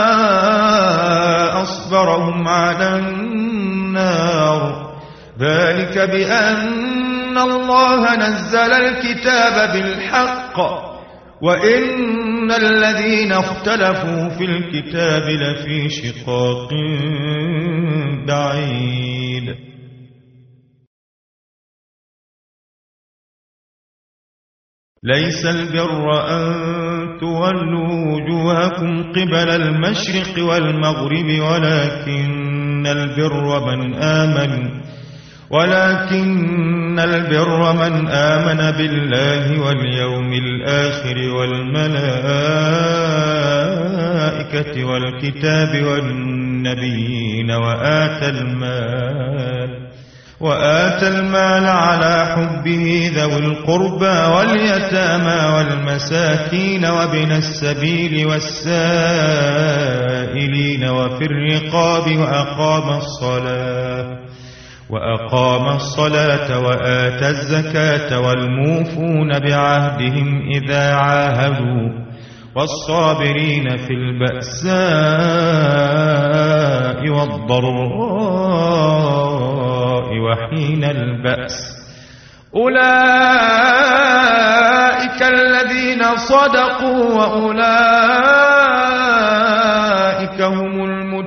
أصبرهم على النار ذلك بأن الله نزل الكتاب بالحق وإن الذين اختلفوا في الكتاب لفي شقاق بعيد ليس البر أن تولوا وجوهكم قبل المشرق والمغرب ولكن البر من آمن بالله واليوم الآخر والملائكة والكتاب والنبيين وآتى المال على حبه ذوي القربى واليتامى والمساكين وابن السبيل والسائلين وفي الرقاب وأقام الصلاة وآتى الزكاة والموفون بعهدهم إذا عاهدوا والصابرين في البأساء والضراء وحين البأس أولئك الذين صدقوا وأولئك هم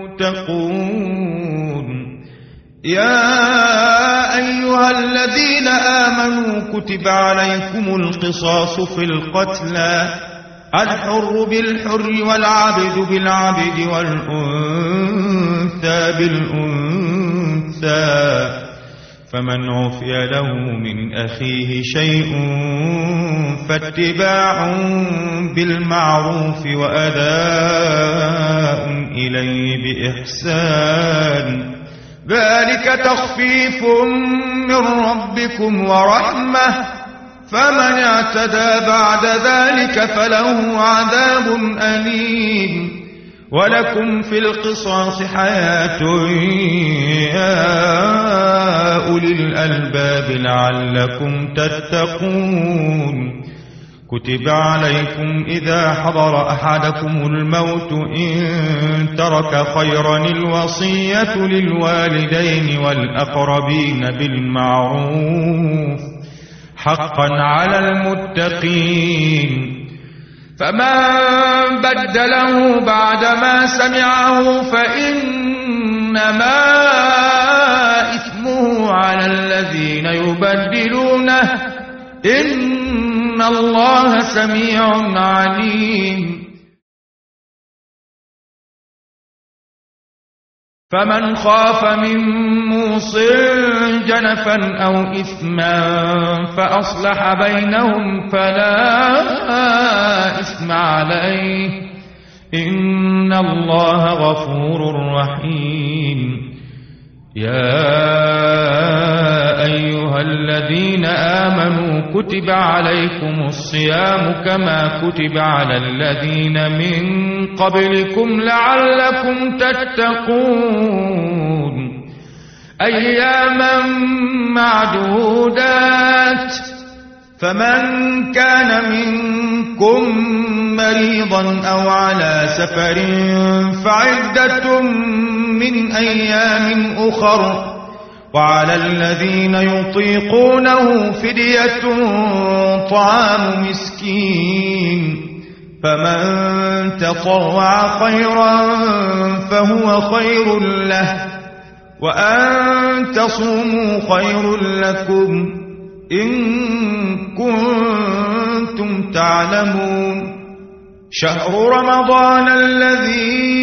المتقون يا أيها الذين آمنوا كتب عليكم القصاص في القتلى الحر بالحر والعبد بالعبد والأنثى بالأنثى فمن عفي له من أخيه شيء فاتباع بالمعروف وأداء إليه بإحسان ذلك تخفيف من ربكم ورحمة فمن اعتدى بعد ذلك فله عذاب أليم ولكم في القصاص حياة يا أولي الألباب لعلكم تتقون كتب عليكم إذا حضر أحدكم الموت إن ترك خيرا الوصية للوالدين والأقربين بالمعروف حقا على المتقين فمن بدله بعدما سمعه فإنما إثمه على الذين يبدلونه إن الله سميع عليم فمن خاف من موص جنفا أو إثما فأصلح بينهم فلا إثم عليه إن الله غفور رحيم يا أيها الذين آمنوا كتب عليكم الصيام كما كتب على الذين من قبلكم لعلكم تتقون أياما معدودات فمن كان منكم مريضا أو على سفر فعدة من أيام أخر وعلى الذين يطيقونه فدية طعام مسكين فمن تطوع خيرا فهو خير له وأن تصوموا خير لكم إن كنتم تعلمون شهر رمضان الذي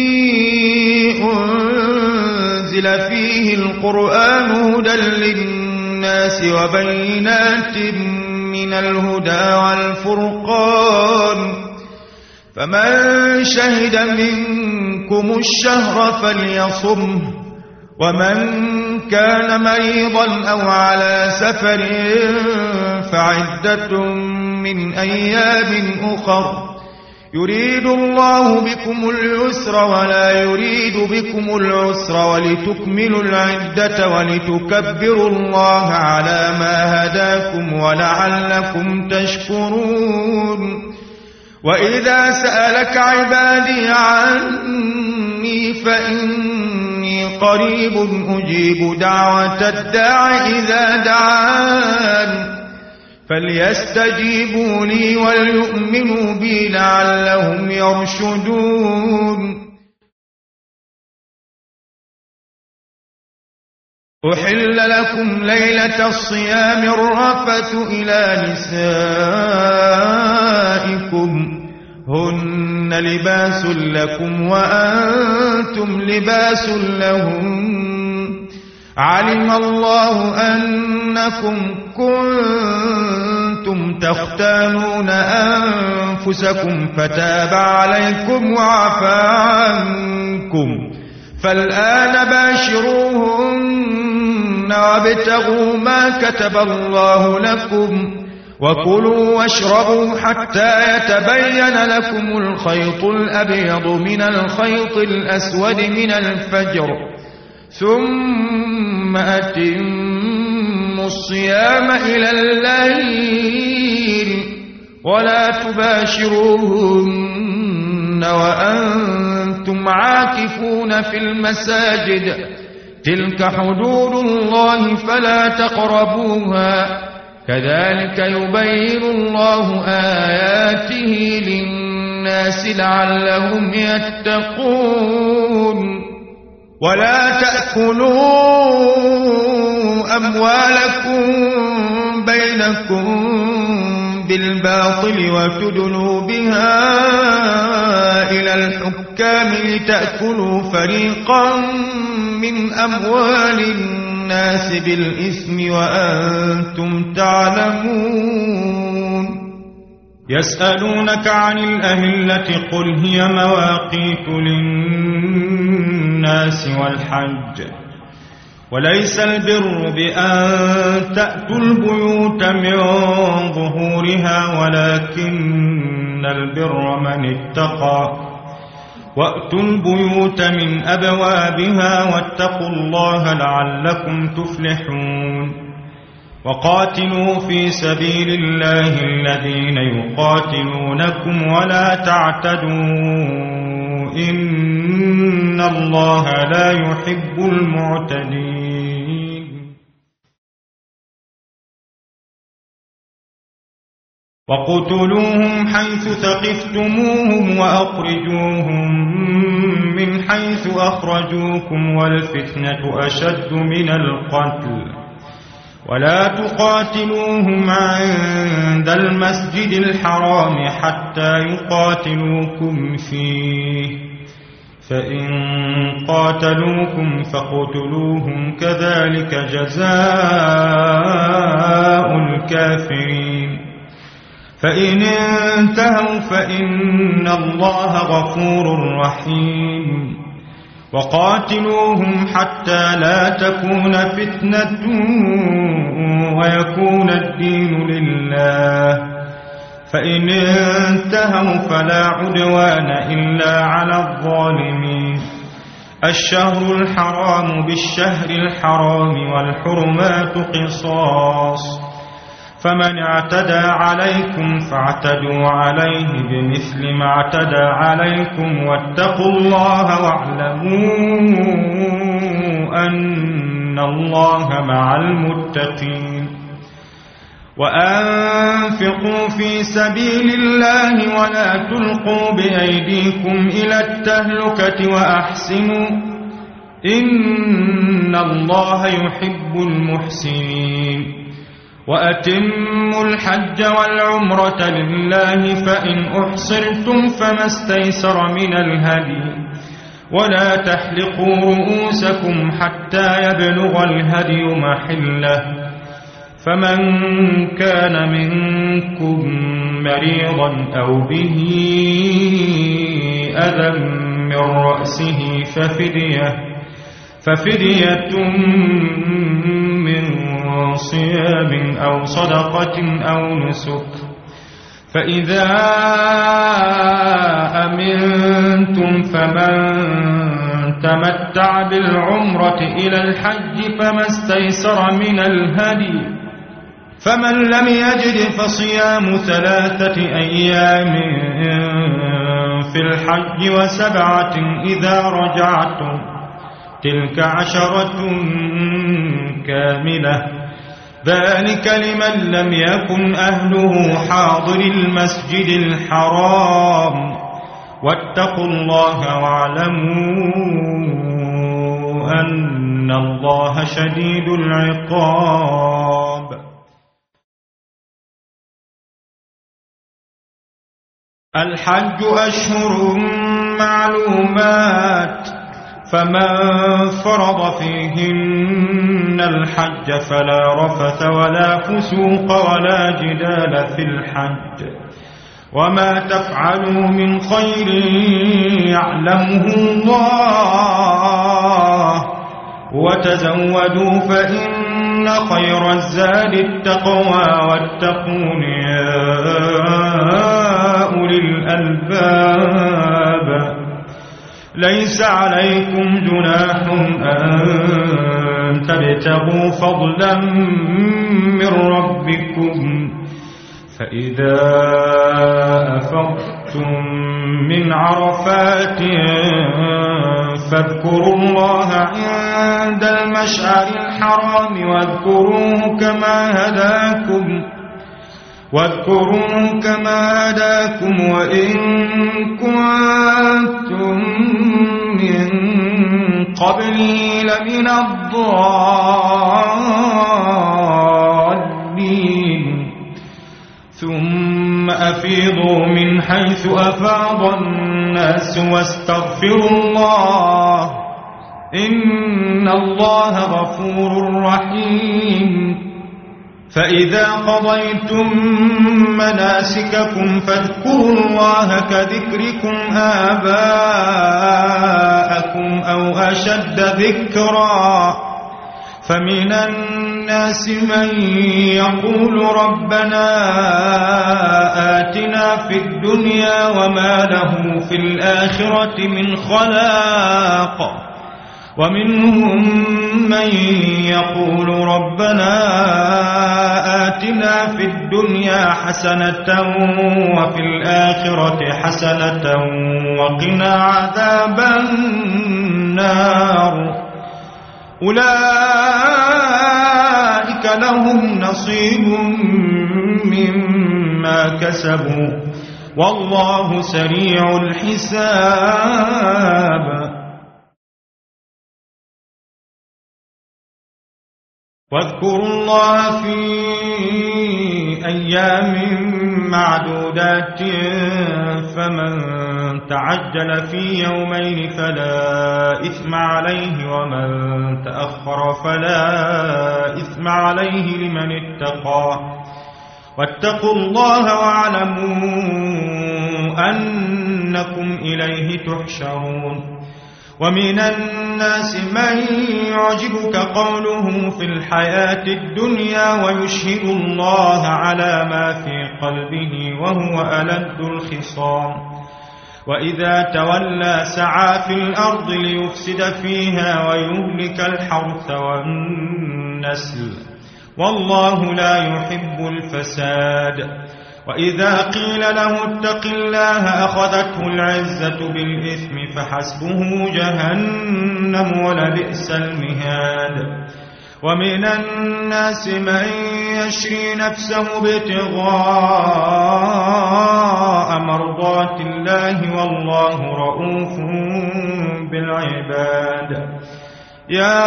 أنزل فيه القرآن هدى للناس وبينات من الهدى والفرقان فمن شهد منكم الشهر فليصمه ومن كان مريضا أو على سفر فعدة من أيام أخر يريد الله بكم اليسر ولا يريد بكم العسر ولتكملوا العدة ولتكبروا الله على ما هداكم ولعلكم تشكرون وإذا سألك عبادي عني فإني قريب أجيب دعوة الداع إذا دعان فليستجيبوا لي وليؤمنوا بي لعلهم يرشدون أحل لكم ليلة الصيام الرفث إلى نسائكم هن لباس لكم وأنتم لباس لهم علم الله أنكم كنتم تختانون أنفسكم فتاب عليكم وعفى عنكم فالآن باشروهن وابتغوا ما كتب الله لكم وكلوا واشربوا حتى يتبين لكم الخيط الأبيض من الخيط الأسود من الفجر ثم أتموا الصيام إلى الليل ولا تباشروهن وأنتم عاكفون في المساجد تلك حدود الله فلا تقربوها كذلك يبين الله آياته للناس لعلهم يتقون ولا تأكلوا أموالكم بينكم بالباطل وتدلوا بها إلى الحكام لتأكلوا فريقا من أموال الناس بالإثم وأنتم تعلمون يسألونك عن الأهلة قل هي مواقيت للناس والحج وليس البر بأن تأتوا البيوت من ظهورها ولكن البر من اتقى وأتوا البيوت من أبوابها واتقوا الله لعلكم تفلحون وقاتلوا في سبيل الله الذين يقاتلونكم ولا تعتدوا إن الله لا يحب المعتدين وقتلوهم حيث ثقفتموهم وأخرجوهم من حيث أخرجوكم والفتنة أشد من القتل ولا تقاتلوهم عند المسجد الحرام حتى يقاتلوكم فيه فإن قاتلوكم فاقتلوهم كذلك جزاء الكافرين فإن انتهوا فإن الله غفور رحيم وقاتلوهم حتى لا تكون فتنة ويكون الدين لله فإن انتهوا فلا عدوان إلا على الظالمين الشهر الحرام بالشهر الحرام والحرمات قصاص فمن اعتدى عليكم فاعتدوا عليه بمثل ما اعتدى عليكم واتقوا الله واعلموا أن الله مع المتقين وأنفقوا في سبيل الله ولا تلقوا بأيديكم إلى التهلكة وأحسنوا إن الله يحب المحسنين وأتموا الحج والعمرة لله فإن أحصرتم فما استيسر من الهدي ولا تحلقوا رؤوسكم حتى يبلغ الهدي محله فمن كان منكم مريضا أو به أذى من رأسه ففدية من صيام أو صدقة أو نسك فإذا أمنتم فمن تمتع بالعمرة إلى الحج فما استيسر من الهدي، فمن لم يجد فصيام 3 أيام في الحج و7 إذا رجعتم، تلك 10 كاملة، ذلك لمن لم يكن أهله حاضر المسجد الحرام، واتقوا الله واعلموا أن الله شديد العقاب. الحج أشهر معلومات، فمن فرض فيهن الحج فلا رفث ولا فسوق ولا جدال في الحج، وما تفعلوا من خير يعلمه الله، وتزودوا فإن خير الزاد التقوى، واتقون يا أولي الألباب. ليس عليكم جناح أن تبتغوا فضلا من ربكم، فإذا أفضتم من عرفات فاذكروا الله عند المشعر الحرام، واذكروه كما هداكم وإن كنتم من قبله لمن الضالين. ثم أفيضوا من حيث أفاض الناس واستغفروا الله، إن الله غفور رحيم. فإذا قضيتم مناسككم فاذكروا الله كذكركم آباءكم أو أشد ذكرا، فمن الناس من يقول ربنا آتنا في الدنيا وما له في الآخرة من خلاق، ومنهم من يقول ربنا آتنا في الدنيا حسنة وفي الآخرة حسنة وقنا عذاب النار. أولئك لهم نصيب مما كسبوا والله سريع الحساب. واذكروا الله في أيام معدودات، فمن تعجل في يومين فلا إثم عليه، ومن تأخر فلا إثم عليه لمن اتقى، واتقوا الله واعلموا أنكم إليه تحشرون. ومن الناس من يعجبك قوله في الحياة الدنيا ويشهد الله على ما في قلبه وهو ألد الخصام، وإذا تولى سعى في الأرض ليفسد فيها ويهلك الحرث والنسل، والله لا يحب الفساد. وإذا قيل له اتق الله أخذته العزة بالإثم فحسبه جهنم ولبئس المهاد. ومن الناس من يشري نفسه ابتغاء مرضات الله والله رؤوف بالعباد. يا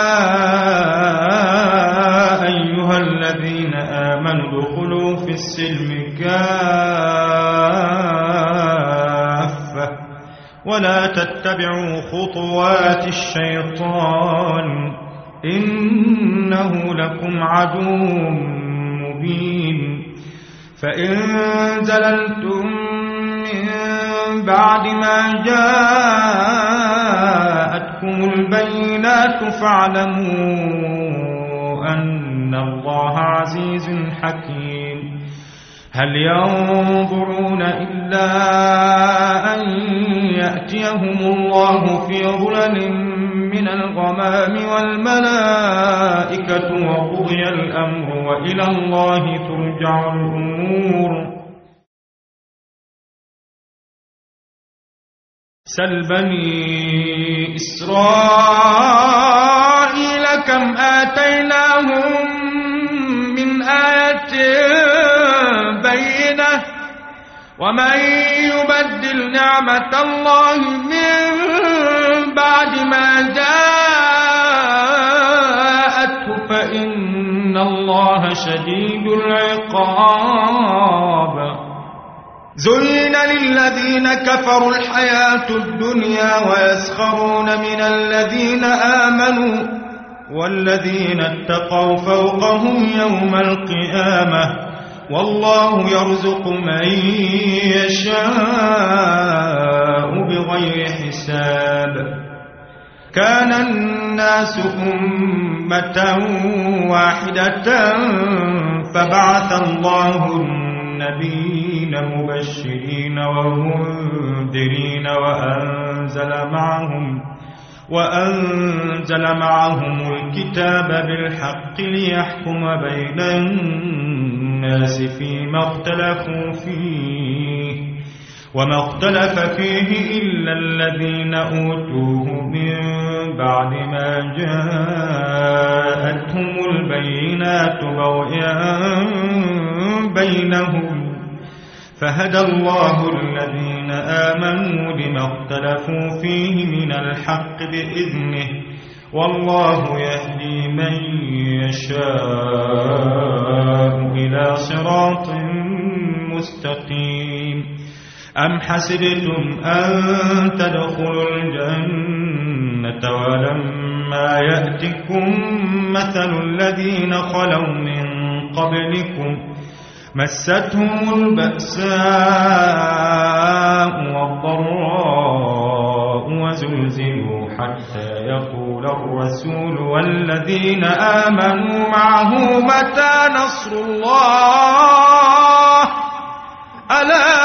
أيها الذين آمنوا ادخلوا في السلم كافة ولا تتبعوا خطوات الشيطان إنه لكم عدو مبين. فإن زللتم من بعد ما جاءتكم البينات فاعلموا أن الله عزيز حكيم. هل ينظرون إلا أن يأتيهم الله في ظلل من الغمام والملائكة وقضي الأمر وإلى الله ترجع الأمور سل بني إسرائيل كم آتيناهم من آية بينة ومن يبدل نعمة الله من بعد ما جاءته فإن الله شديد العقاب زين للذين كفروا الحياة الدنيا ويسخرون من الذين آمنوا والذين اتقوا فوقهم يوم القيامة والله يرزق من يشاء بغير حساب كان الناس أمة واحدة فبعث الله النبيين مبشرين ومنذرين وأنزل معهم الكتاب بالحق ليحكم بين الناس فيما اختلفوا فيه وما اختلف فيه إلا الذين أوتوه من بعد ما جاءتهم البينات بغيا بينهم فهدى الله الذين آمنوا لما اختلفوا فيه من الحق بإذنه والله يهدي من يشاء إلى صراط مستقيم أم حسبتم أن تدخلوا الجنة ولما يأتكم مثل الذين خلوا من قبلكم مستهم البأساء والضراء وزلزلوا حتى يقول الرسول والذين آمنوا معه متى نصر الله ألا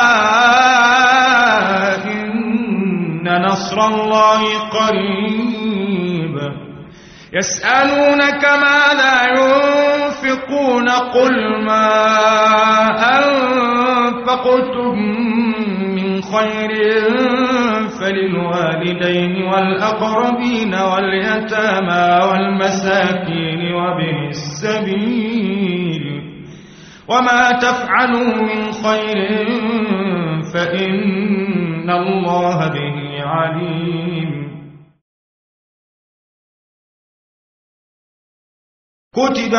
إن نصر الله قريب يسألونك ماذا ينفقون قل ما أنفقتم من خير فللوالدين والأقربين واليتامى والمساكين وابن السبيل وما تفعلوا من خير فإن الله به عليم كتب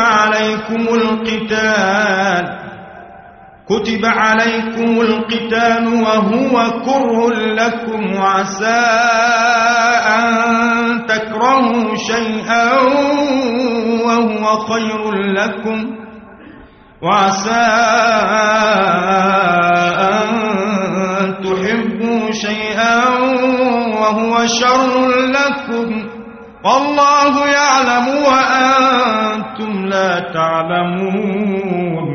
عليكم القتال وهو كره لكم وعسى أن تكرهوا شيئا وهو خير لكم وعسى أن تحبوا شيئا وهو شر لكم والله يعلم وأنتم لا تعلمون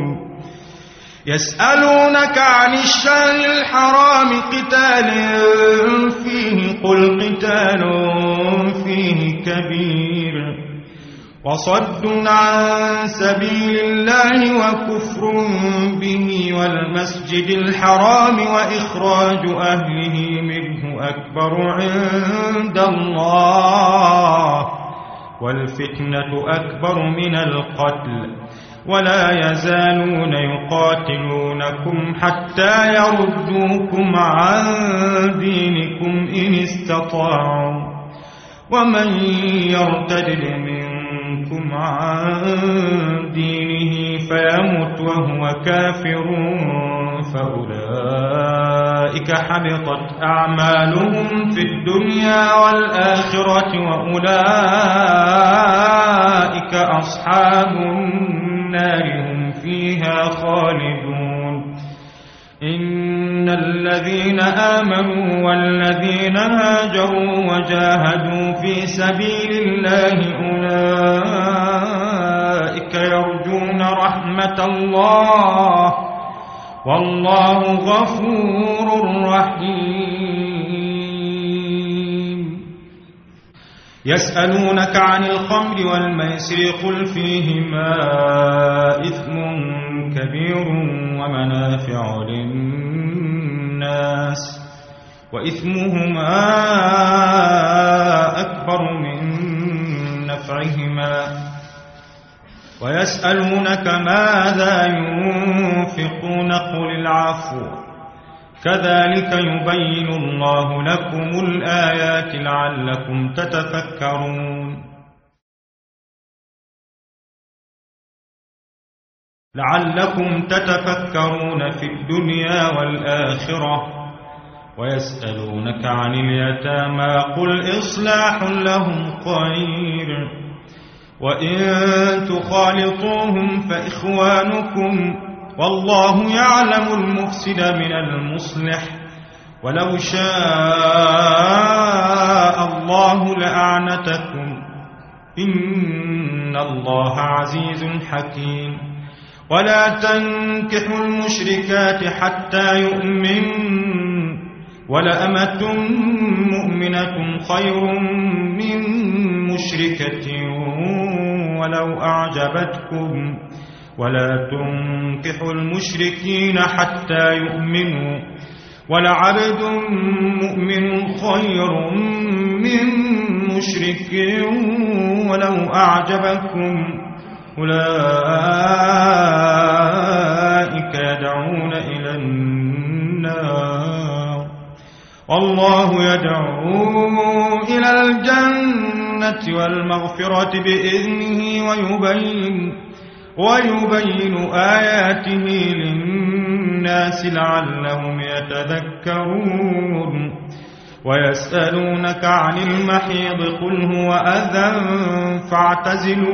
يسألونك عن الشهر الحرام قتال فيه قل قتال فيه كبير وصد عن سبيل الله وكفر به والمسجد الحرام وإخراج أهله منه أكبر عند الله والفتنة أكبر من القتل ولا يزالون يقاتلونكم حتى يردوكم عن دينكم إن استطاعوا ومن يرتد منكم عن دينه فيمت وهو كافر فأولئك حبطت أعمالهم في الدنيا والآخرة وأولئك أصحاب النار هم فيها خالدون إن الذين آمنوا والذين هاجروا وجاهدوا في سبيل الله أولئك يرجون رحمة الله والله غفور رحيم. يسألونك عن الخمر والميسر قل فيهما إثم كبير ومنافع للناس وإثمهما أكبر من نفعهما ويسألونك ماذا ينفقون قل العفو كذلك يبين الله لكم الآيات لعلكم تتفكرون في الدنيا والآخرة. ويسألونك عن اليتامى قل إصلاح لهم خير وإن تخالطوهم فإخوانكم والله يعلم المفسد من المصلح ولو شاء الله لأعنتكم إن الله عزيز حكيم. ولا تنكحوا المشركات حتى يؤمنوا ولأمة مؤمنة خير من مشركة ولو أعجبتكم ولا تنكحوا المشركين حتى يؤمنوا ولعبد مؤمن خير من مشرك ولو أعجبكم أولئك يدعون إلى النار والله يدعو إلى الجنة والمغفرة بإذنه ويبين آياته للناس لعلهم يتذكرون. ويسألونك عن المحيض قل هو أذى فاعتزلوا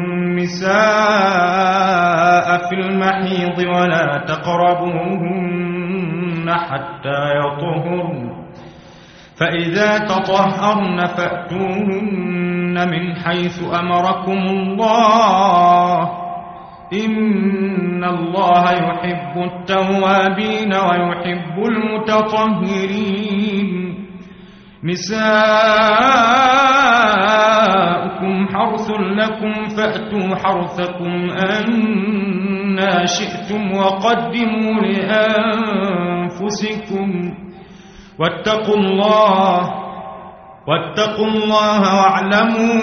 النساء في المحيض ولا تقربوهن حتى يطهرن فإذا تطهرن فأتوهن من حيث أمركم الله إن الله يحب التوابين ويحب المتطهرين. نساؤكم حرث لكم فأتوا حرثكم أنى شئتم وقدموا لأنفسكم واتقوا الله واعلموا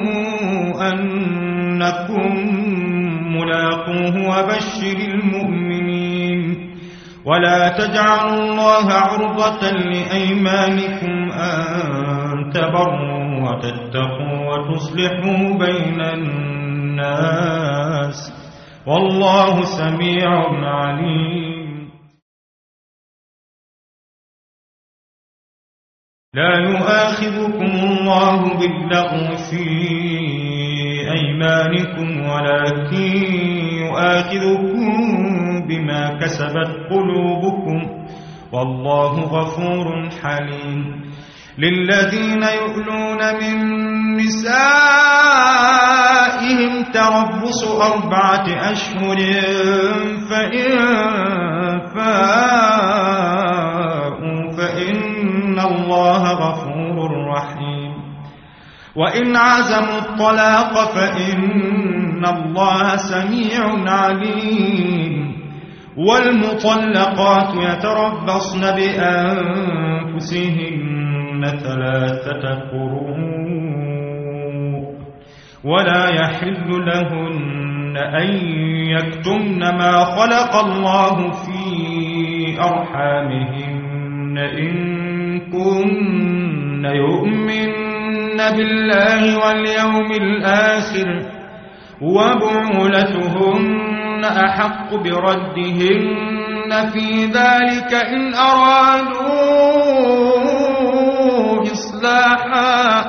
أنكم ملاقوه وبشر المؤمنين. ولا تجعلوا الله عرضة لأيمانكم أن تبروا وتتقوا وتصلحوا بين الناس والله سميع عليم. لا يؤاخذكم الله باللغو في أيمانكم ولكن يؤاخذكم بما كسبت قلوبكم والله غفور حليم. للذين يؤلون من نسائهم تربص 4 أشهر فإن فاءوا فإن الله غفور رحيم. وإن عزموا الطلاق فإن الله سميع عليم. والمطلقات يتربصن بأنفسهن 3 قروء ولا يحل لهن أن يكتمن ما خلق الله في أرحامهن إن كن يؤمن بالله واليوم الآخر وبعولتهن أحق بردهن في ذلك إن أرادوا إصلاحا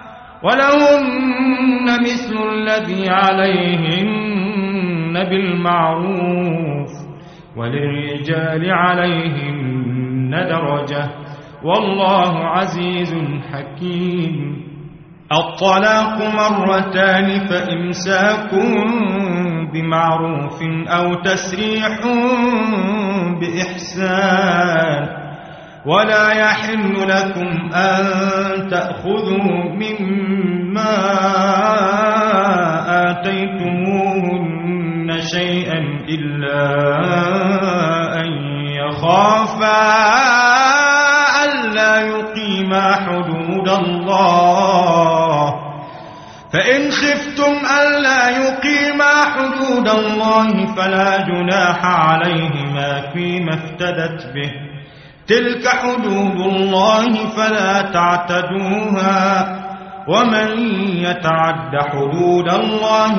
ولهن مثل الذي عليهن بالمعروف وللرجال عليهن درجة والله عزيز حكيم. الطلاق 2 فإمساك بمعروف أو تسريح بإحسان ولا يحل لكم أن تأخذوا مما آتيتموهن شيئا إلا أن يخافا ألا يقيما حدود الله فإن خفتم ألا يقيما حدود الله فلا جناح عليهما فيما افتدت به تلك حدود الله فلا تعتدوها ومن يتعد حدود الله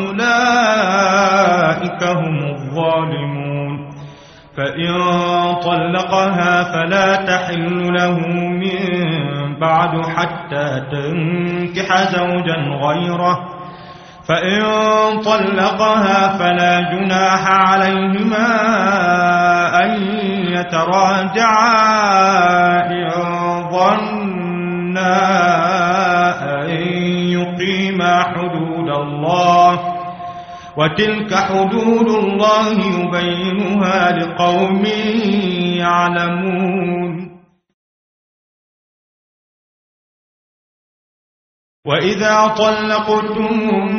فأولئك هم الظالمون فإن طلقها فلا تحل له من بعد حتى تنكح زوجا غيره فإن طلقها فلا جناح عليهما أن يتراجعا إن ظنا أن يقيما حدود الله وتلك حدود الله يبينها لقوم يعلمون وإذا طلقتم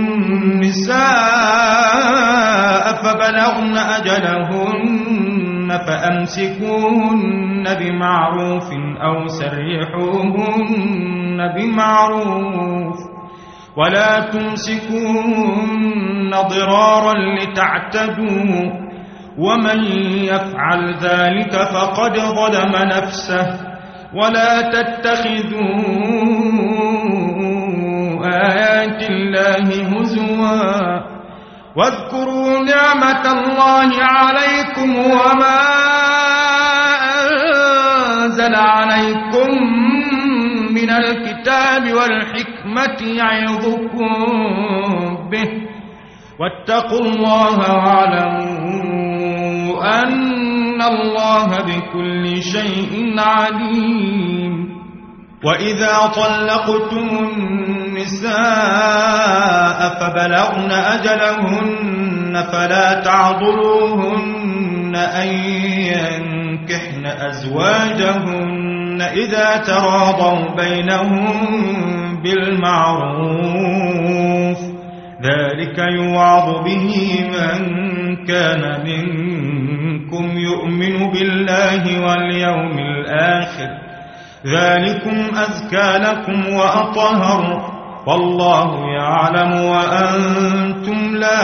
النساء فبلغن أجلهن فأمسكوهن بمعروف أو سرحوهن بمعروف ولا تمسكوهن ضرارا لتعتدوا ومن يفعل ذلك فقد ظلم نفسه ولا تتخذوا آيات الله هزوا واذكروا نعمة الله عليكم وما أنزل عليكم من الكتاب والحكمة يعظكم به واتقوا الله واعلموا أن الله بكل شيء عليم وإذا طلقتم النساء فبلغن أجلهن فلا تعضلوهن أن ينكحن أزواجهن إذا تراضوا بينهم بالمعروف ذلك يوعظ به من كان منكم يؤمن بالله واليوم الآخر ذلكم أزكى لكم وأطهر والله يعلم وأنتم لا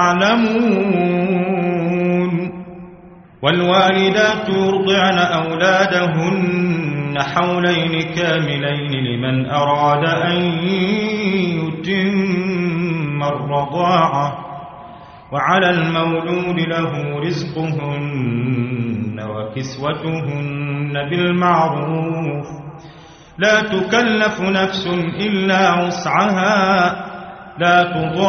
تعلمون والوالدات يرضعن أولادهن حولين كاملين لمن أراد أن يتم الرضاعة وعلى المولود له رزقهن وكسوتهن بالمعروف لا تكلف نفس إلا وسعها لا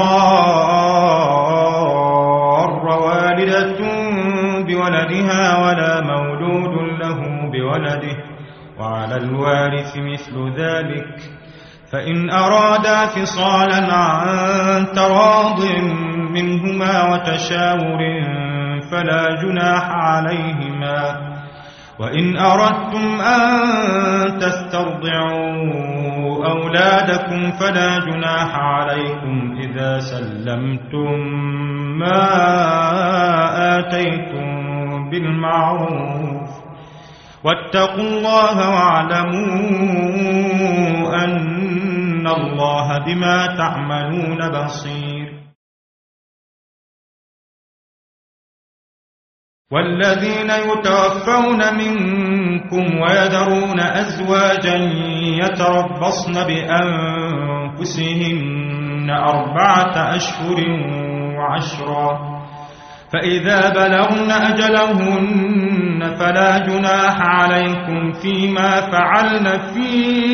تضار والدة بولدها ولا مولود له بولده وعلى الوارث مثل ذلك فإن أرادا فصالا عن تراض منهما وتشاور فلا جناح عليهما وإن أردتم أن تسترضعوا أولادكم فلا جناح عليكم إذا سلمتم ما آتيتم بالمعروف واتقوا الله واعلموا أن الله بما تعملون بصير والذين يتوفون منكم ويذرون أزواجا يتربصن بأنفسهن 4 أشهر وعشرا فإذا بلغن أجلهن فلا جناح عليكم فيما فعلن في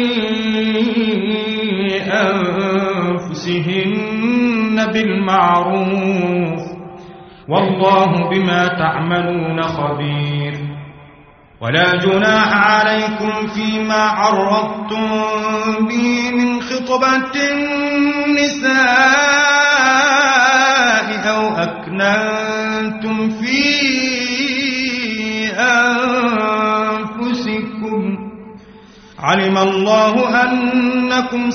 أنفسهن بالمعروف والله بما تعملون خبير ولا جناح عليكم فيما عرضتم به من خطبة النساء أو أكننتم في أنفسكم علم الله أنكم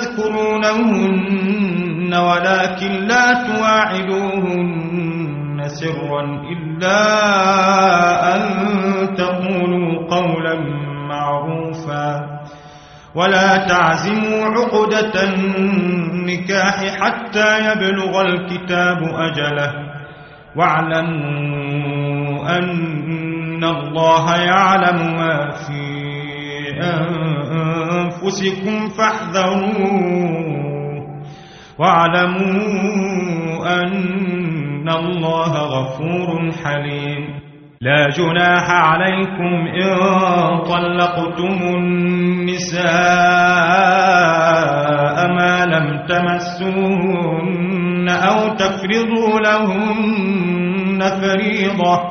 ستذكرونهن ولكن لا تواعدوهن سرا إلا أن تقولوا قولا معروفا ولا تعزموا عقدة النكاح حتى يبلغ الكتاب أجله واعلموا أن الله يعلم ما في أنفسكم فاحذروه واعلموا أن الله غفور حليم لا جناح عليكم إن طلقتم النساء ما لم تمسوهن أو تفرضوا لهن فريضة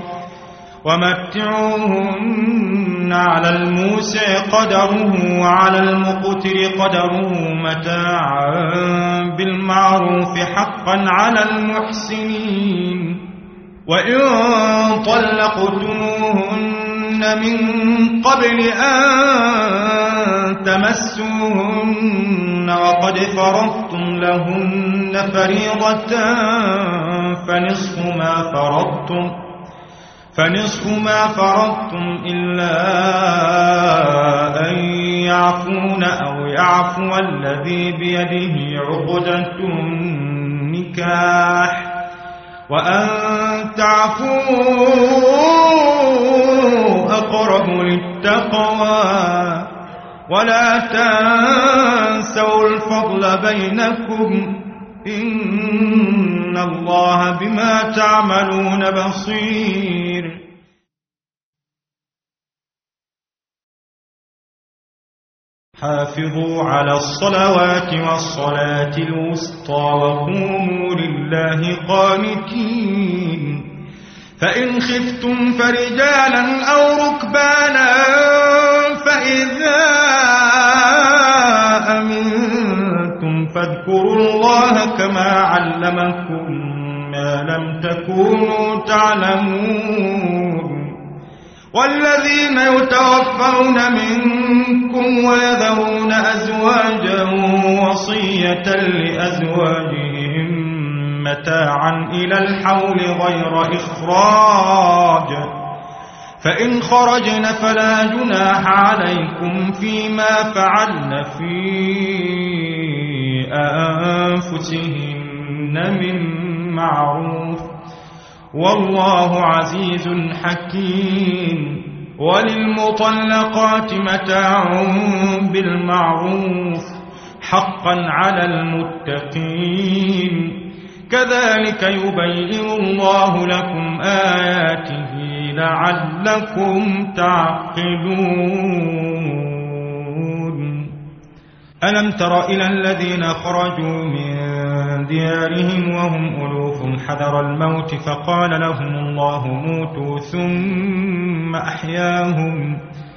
ومتعوهن على الموسع قدره وعلى المقتر قدره متاعا بالمعروف حقا على المحسنين وإن طلقتموهن من قبل أن تمسوهن وقد فرضتم لهن فريضة فنصف ما فرضتم إلا أن يعفون أو يعفو الذي بيده عقدة النكاح وأن تعفوا أقرب للتقوى ولا تنسوا الفضل بينكم إن الله بما تعملون بصير حافظوا على الصلوات والصلاة الوسطى وقوموا لله قانتين فإن خفتم فرجالا أو ركبانا فإذا أمنتم فاذكروا الله كما علمكم ما لم تكونوا تعلمون والذين يتوفون منكم ويذرون أزواجا وصية لأزواجهم متاعا إلى الحول غير إخراج فإن خرجن فلا جناح عليكم فيما فعلن في أنفسهن من معروف والله عزيز حكيم وللمطلقات متاع بالمعروف حقا على المتقين كذلك يبين الله لكم آياته لعلكم تعقلون ألم تر إلى الذين خرجوا من ديارهم وهم ألوف حذر الموت فقال لهم الله موتوا ثم أحياهم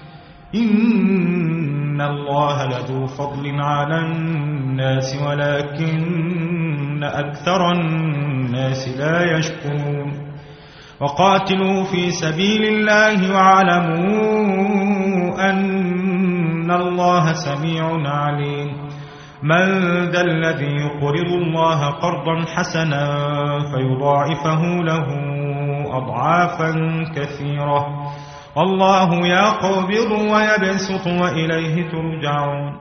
إن الله لذو فضل على الناس ولكن أكثر الناس لا يشكرون وقاتلوا في سبيل الله واعلموا أن الله سميع عليم من ذا الذي يقرض الله قرضا حسنا فيضاعفه له أضعافا كثيرة والله يقبض ويبسط وإليه ترجعون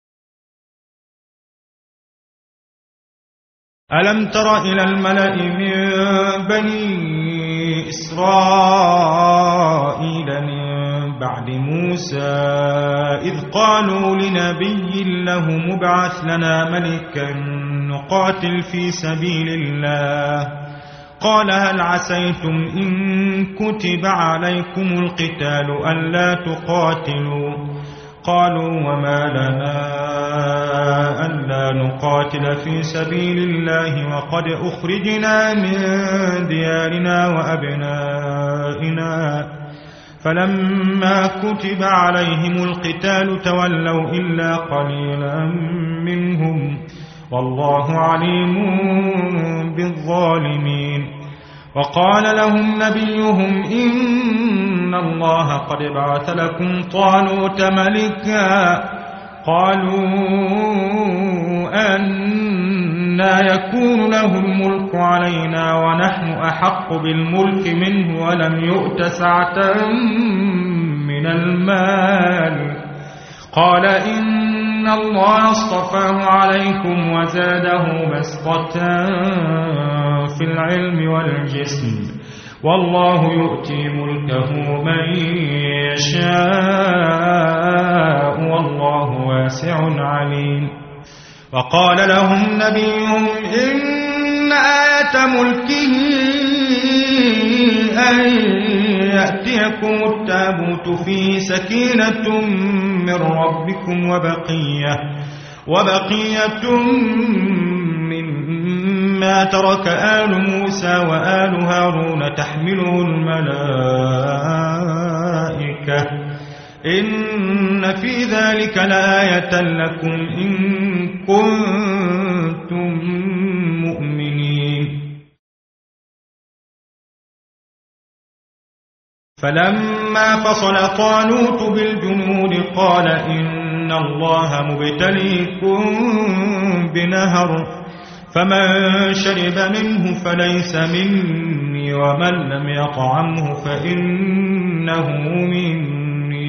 ألم تر إلى الملأ من بني إسرائيل من بعد موسى إذ قالوا لنبي له مبعث لنا ملكا نقاتل في سبيل الله قال هل عسيتم إن كتب عليكم القتال ألا تقاتلوا قالوا وما لنا ألا نقاتل في سبيل الله وقد أخرجنا من ديارنا وأبنائنا فلما كتب عليهم القتال تولوا إلا قليلا منهم والله عليم بالظالمين. وقال لهم نبيهم إن الله قد بعث لكم طالوت ملكا. قالوا أنى يكون له الملك علينا ونحن أحق بالملك منه ولم يؤت سعة من المال. قال إن الله اصطفاه عليكم وزاده بسطة في العلم والجسم والله يؤتي ملكه من يشاء والله واسع عليم. وقال لهم نبيهم إن آية ملكه أن يأتيكم التابوت فيه سكينة من ربكم وبقية مما ترك آل موسى وآل هارون تحمله الملائكة إن في ذلك لآية لكم إن كنتم مؤمنين. فلما فصل طالوت بالجنود قال إن الله مبتليكم بنهر فمن شرب منه فليس مني ومن لم يطعمه فإنه مني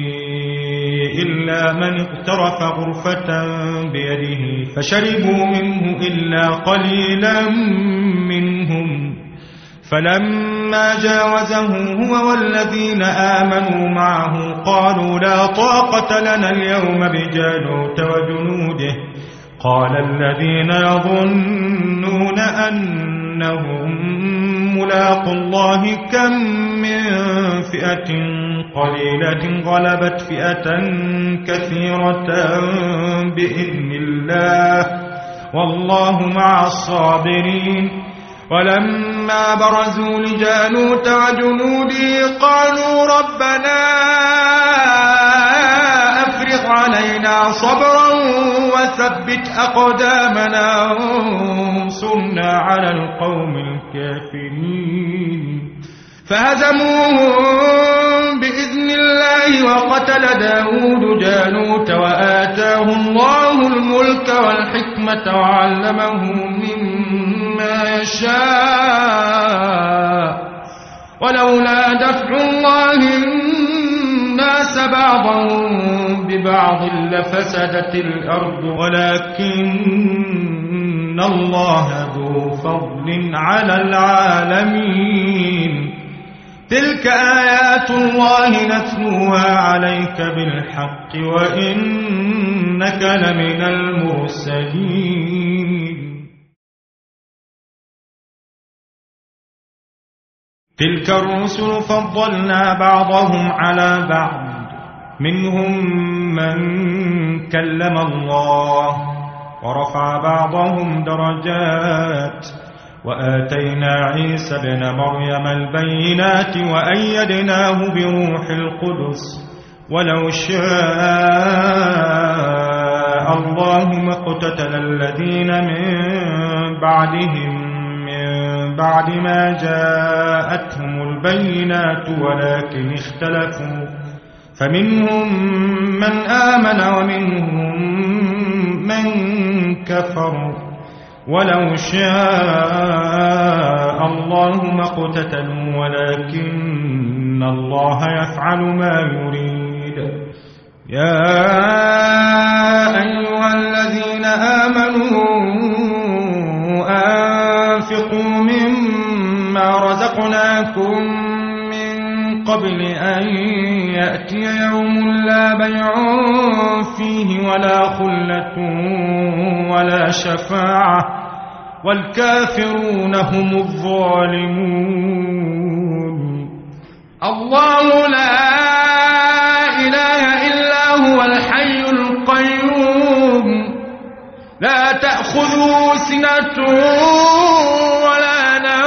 إلا من اقترف غرفة بيده فشربوا منه إلا قليلا منهم. فلما جاوزه هو والذين آمنوا معه قالوا لا طاقة لنا اليوم بجالوت وجنوده. قال الذين يظنون أنهم ملاقوا الله كم من فئة قليلة غلبت فئة كثيرة بإذن الله والله مع الصابرين. ولما برزوا لجالوت وجنوده قالوا ربنا أفرغ علينا صبرا وثبت أقدامنا وانصرنا على القوم الكافرين. فهزموهم بإذن الله وقتل داود جالوت وآتاه الله الملك والحكمة وعلمه مما يشاء ولولا دفع الله الناس بعضهم ببعض لفسدت الأرض ولكن الله ذو فضل على العالمين. تلك آيات الله نتلوها عليك بالحق وإنك لمن المرسلين. تلك الرسل فضلنا بعضهم على بعض منهم من كلم الله ورفع بعضهم درجات وآتينا عيسى ابن مريم البينات وأيدناه بروح القدس ولو شاء الله ما اقتتل الذين من بعدهم من بعد ما جاءتهم البينات ولكن اختلفوا فمنهم من آمن ومنهم من كفر ولو شاء الله ما اقتتلوا ولكن الله يفعل ما يريد. يا أيها الذين آمنوا أنفقوا مما رزقناكم من قبل أن يأتي يوم لا بيع فيه ولا خلة ولا شفاعة والكافرون هم الظالمون. الله لا إله إلا هو الحي القيوم لا تأخذه سنة ولا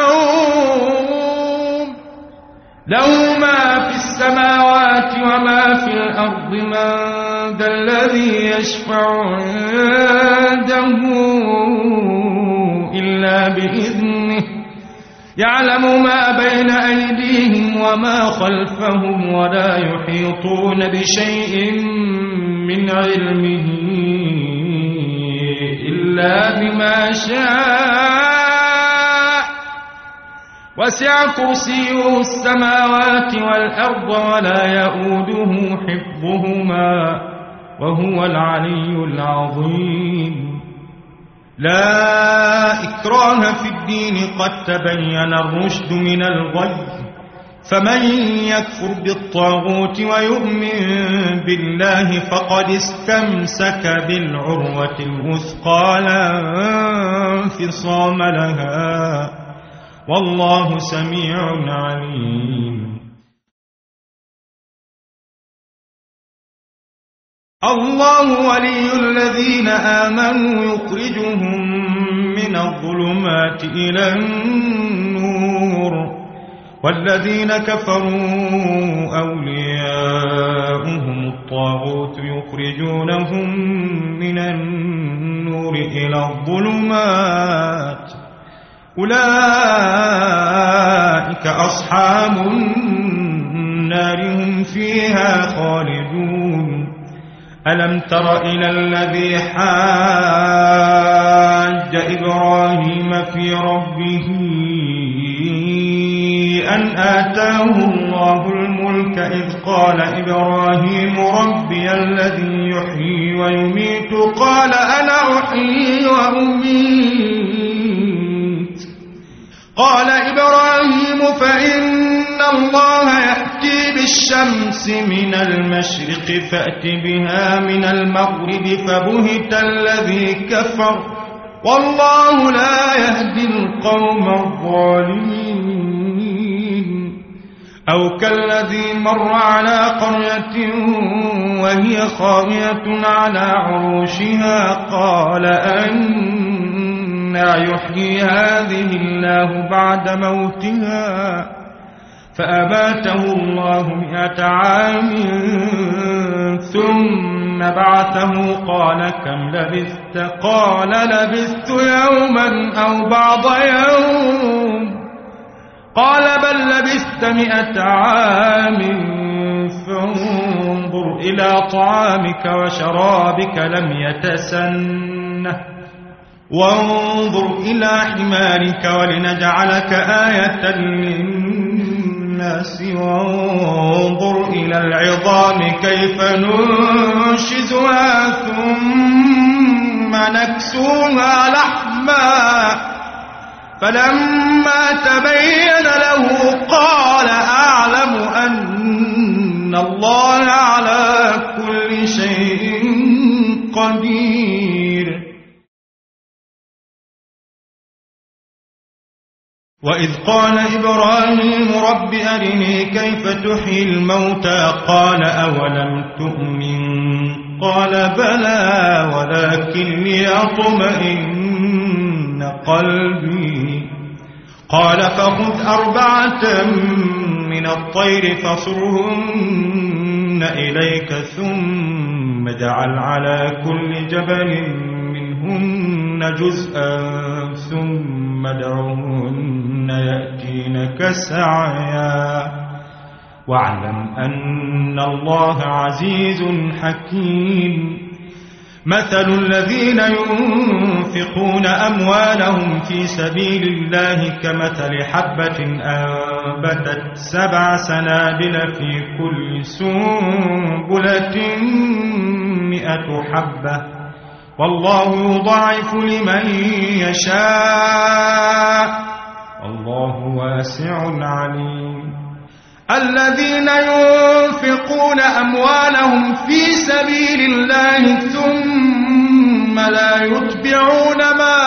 نوم له ما في السماوات وما في الأرض من ذا الذي يشفع عنده إلا بإذنه يعلم ما بين أيديهم وما خلفهم ولا يحيطون بشيء من علمه إلا بما شاء وسع كرسيه السماوات والأرض ولا يؤوده حفظهما وهو العلي العظيم لا إكراه في الدين قد تبين الرشد من الغي فمن يكفر بالطاغوت ويؤمن بالله فقد استمسك بالعروة الوثقى لا انفصام لها والله سميع عليم الله ولي الذين آمنوا يخرجهم من الظلمات إلى النور والذين كفروا أولياؤهم الطاغوت يخرجونهم من النور إلى الظلمات أولئك أصحاب النار هم فيها خالدون ألم تر إلى الذي حاج إبراهيم في ربه أن آتاه الله الملك إذ قال إبراهيم ربي الذي يحيي ويميت قال أنا أحيي وأميت قال إبراهيم فإن الله يأتي بالشمس من المشرق فأت بها من المغرب فبهت الذي كفر والله لا يهدي القوم الظالمين أو كالذي مر على قرية وهي خاوية على عروشها قال أنى يحيي هذه الله بعد موتها فأماته الله 100 عام ثم بعثه قال كم لبثت قال لبثت يوما أو بعض يوم قال بل لبثت 100 عام فانظر إلى طعامك وشرابك لم يتسنه وانظر إلى حمارك ولنجعلك آية للناس وانظر إلى العظام كيف ننشزها ثم نكسوها لحما فلما تبين له قال أعلم أن الله على كل شيء قدير وإذ قال إبراهيم رب أرني كيف تحيي الموتى قال أولم تؤمن قال بلى ولكن ليطمئن قلبي قال فخذ 4 من الطير فصرهن إليك ثم اجعل على كل جبل منهن جزءا ثم ادعهن يأتينك سعيا واعلم أن الله عزيز حكيم مثل الذين ينفقون أموالهم في سبيل الله كمثل حبة أنبتت 7 سنابل في كل سنبلة 100 حبة والله يضاعف لمن يشاء والله واسع عليم الذين ينفقون أموالهم في سبيل الله ثم لا يتبعون ما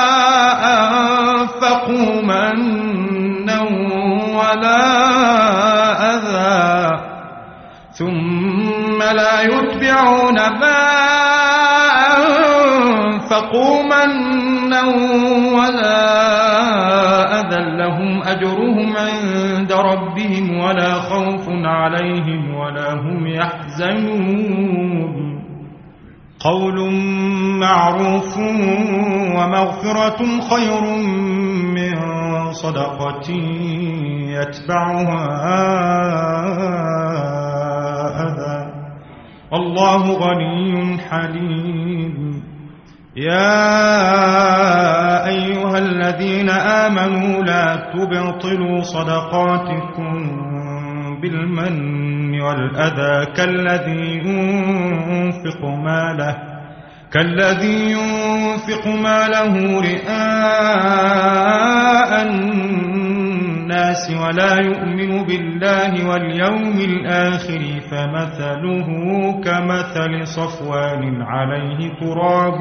أنفقوا منا ولا أذى لهم أجرهم عند ربهم ولا خوف عليهم ولا هم يحزنون قول معروف ومغفرة خير من صدقة يتبعها أذى والله غني حليم يا أيها الذين آمنوا لا تبطلوا صدقاتكم بالمن والأذى كالذي ينفق ماله رئاء الناس ولا يؤمن بالله واليوم الآخر فمثله كمثل صفوان عليه تراب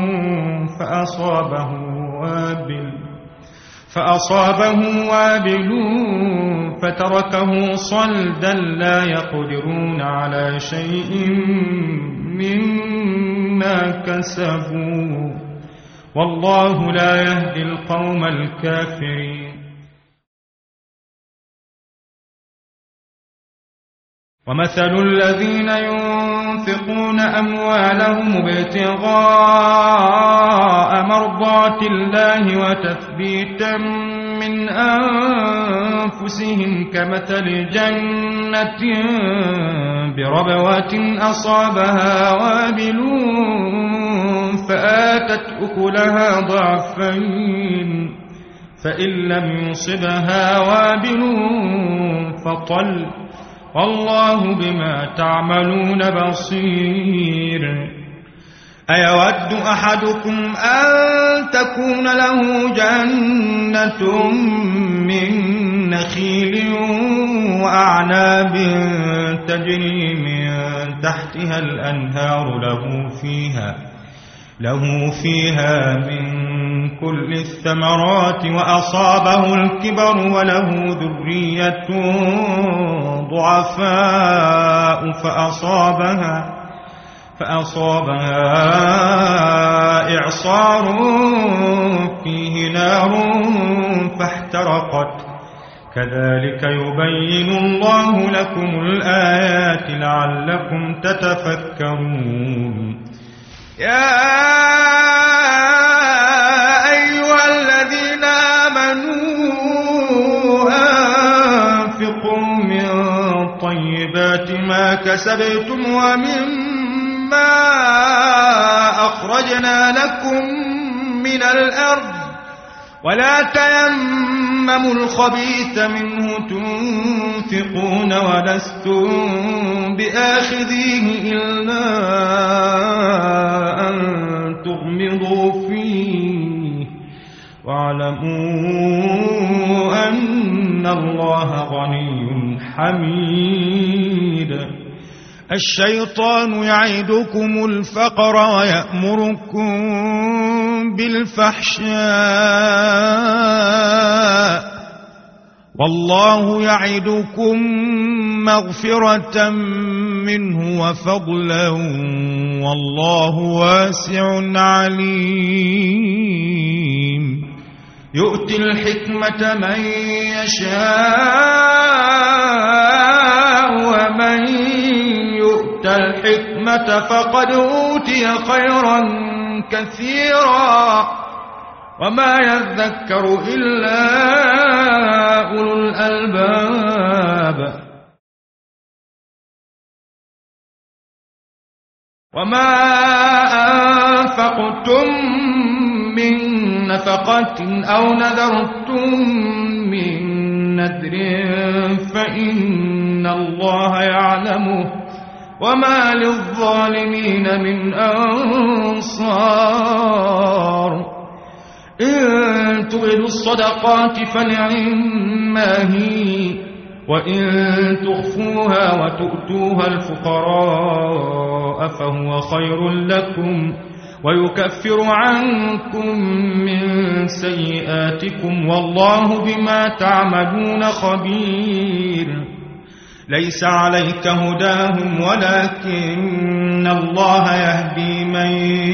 فأصابه وابل فتركه صلدا لا يقدرون على شيء مما كسبوا والله لا يهدي القوم الكافرين ومثل الذين ينفقون أموالهم ابتغاء مرضات الله وتثبيتا من أنفسهم كمثل جنة بربوة أصابها وابل فآتت أكلها ضعفين فإن لم يصبها وابل فطل والله بما تعملون بصير أيود أحدكم أن تكون له جنة من نخيل وأعناب تجري من تحتها الأنهار له فيها من كل الثمرات وأصابه الكبر وله ذرية ضعفاء فأصابها إعصار فيه نار فاحترقت كذلك يبين الله لكم الآيات لعلكم تتفكرون يا أيها الذين آمنوا أنفقوا من طيبات ما كسبتم ومما أخرجنا لكم من الأرض ولا تيمموا الخبيث منه تنفقون ولستم بآخذيه إلا أن تغمضوا فيه واعلموا أن الله غني حميد الشيطان يعدكم الفقر ويأمركم بالفحشاء والله يعدكم مغفرة منه وفضلا والله واسع عليم يؤتي الحكمة من يشاء ومن يؤت الحكمة فقد أوتي خيرا كثيرا وما يذكر إلا أولو الألباب وما أنفقتم من نفقة أو نذرتم من نذر فإن الله يعلمه وما للظالمين من أنصار إن تبدوا الصدقات فنعما هي وإن تخفوها وتؤتوها الفقراء فهو خير لكم ويكفر عنكم من سيئاتكم والله بما تعملون خبير ليس عليك هداهم ولكن الله يهدي من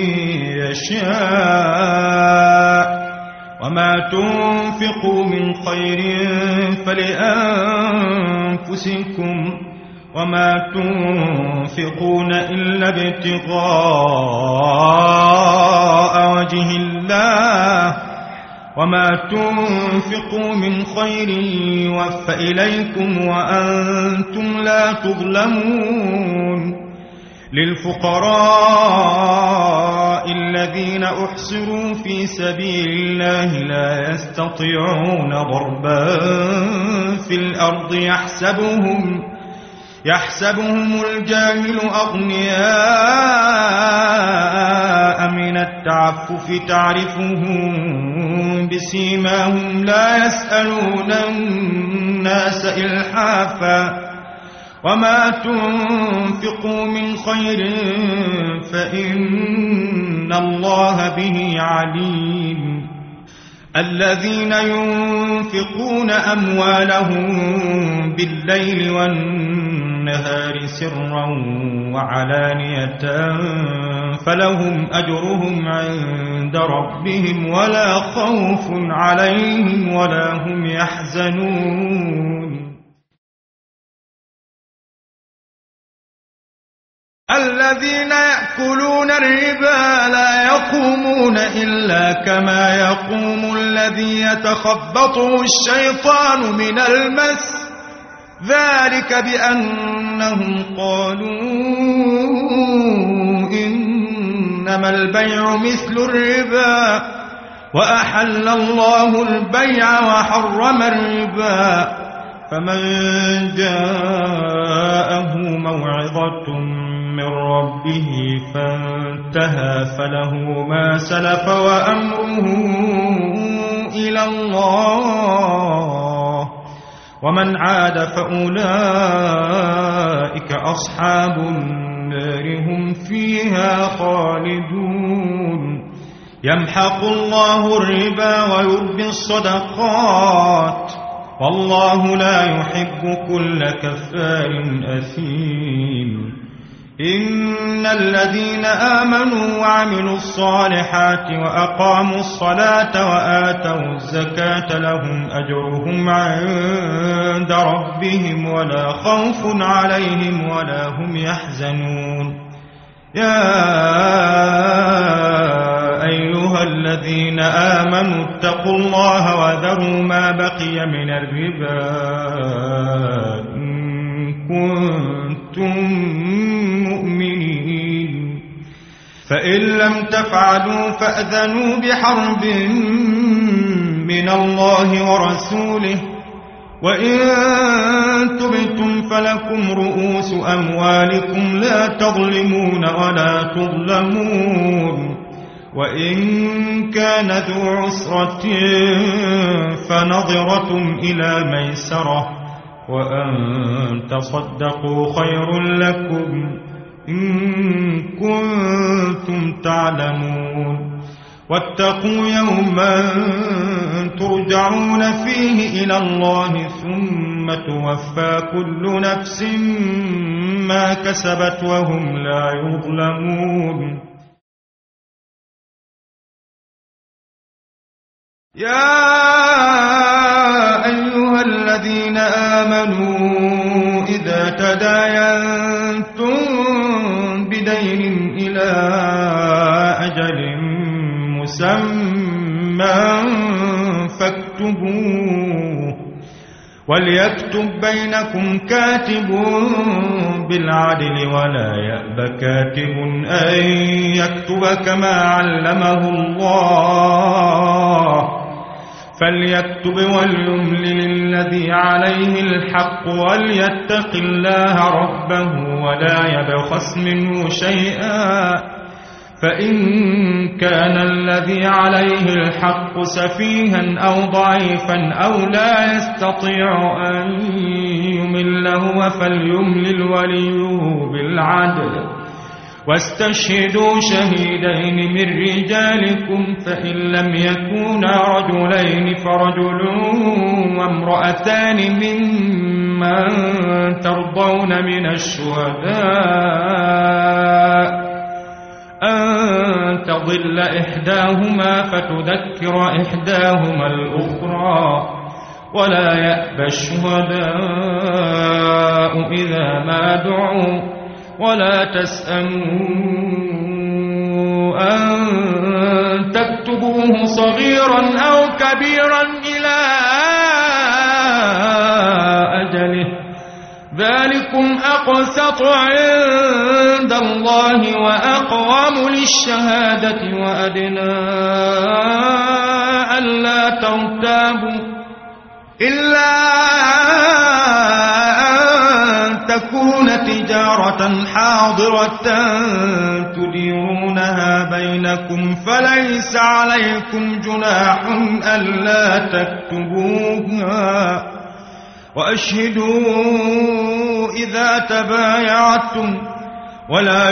يشاء وما تنفقوا من خير فلأنفسكم وما تنفقون إلا ابتغاء وجه الله وما تنفقوا من خير يوفى إليكم وأنتم لا تظلمون للفقراء الذين أحصروا في سبيل الله لا يستطيعون ضربا في الأرض يحسبهم الجاهل أغنياء من التعفف تعرفهم بسيماهم لا يسألون الناس إلحافا وما تنفقوا من خير فإن الله به عليم الذين ينفقون أموالهم بالليل والنهار سرا وعلانية فلهم أجرهم عند ربهم ولا خوف عليهم ولا هم يحزنون الذين يأكلون الربا لا يقومون إلا كما يقوم الذي يتخبطه الشيطان من المس ذلك بأنهم قالوا إنما البيع مثل الربا وأحل الله البيع وحرم الربا فمن جاءه موعظة من ربه فانتهى فله ما سلف وأمره إلى الله ومن عاد فأولئك أصحاب النار هم فيها خالدون يمحق الله الربا ويربي الصدقات والله لا يحب كل كفار أثيم إن الذين آمنوا وعملوا الصالحات وأقاموا الصلاة وآتوا الزكاة لهم أجرهم عند ربهم ولا خوف عليهم ولا هم يحزنون يا أيها الذين آمنوا اتقوا الله وذروا ما بقي من الربا إن كنتم مؤمنين فإن لم تفعلوا فأذنوا بحرب من الله ورسوله وإن تبتم فلكم رؤوس أموالكم لا تظلمون ولا تظلمون وإن كان ذو عسرة فنظرة إلى ميسرة وأن تصدقوا خير لكم إن كنتم تعلمون واتقوا يوما ترجعون فيه إلى الله ثم توفى كل نفس ما كسبت وهم لا يظلمون يا أيها الذين آمنوا إذا تداينتم بدين إلى أجل مسمى فاكتبوه وليكتب بينكم كاتب بالعدل ولا يأب كاتب أن يكتب كما علمه الله فليكتب وليملل الذي عليه الحق وليتق الله ربه ولا يبخس منه شيئا فإن كان الذي عليه الحق سفيها أو ضعيفا أو لا يستطيع أن يمله فليملل وليه بالعدل واستشهدوا شهيدين من رجالكم فإن لم يكونا رجلين فرجل وامرأتان ممن ترضون من الشهداء أن تضل إحداهما فتذكر إحداهما الأخرى ولا يأبى الشهداء الشركاء إذا ما دعوا ولا تسأموا أن تكتبوه صغيرا أو كبيرا إلى أجله ذلكم أقسط عند الله وأقوم للشهادة وأدنى ألا ترتابوا إلا أن تكون تجارة حاضرة تديرونها بينكم فليس عليكم جناح ألا تكتبوها وأشهدوا إذا تبايعتم ولا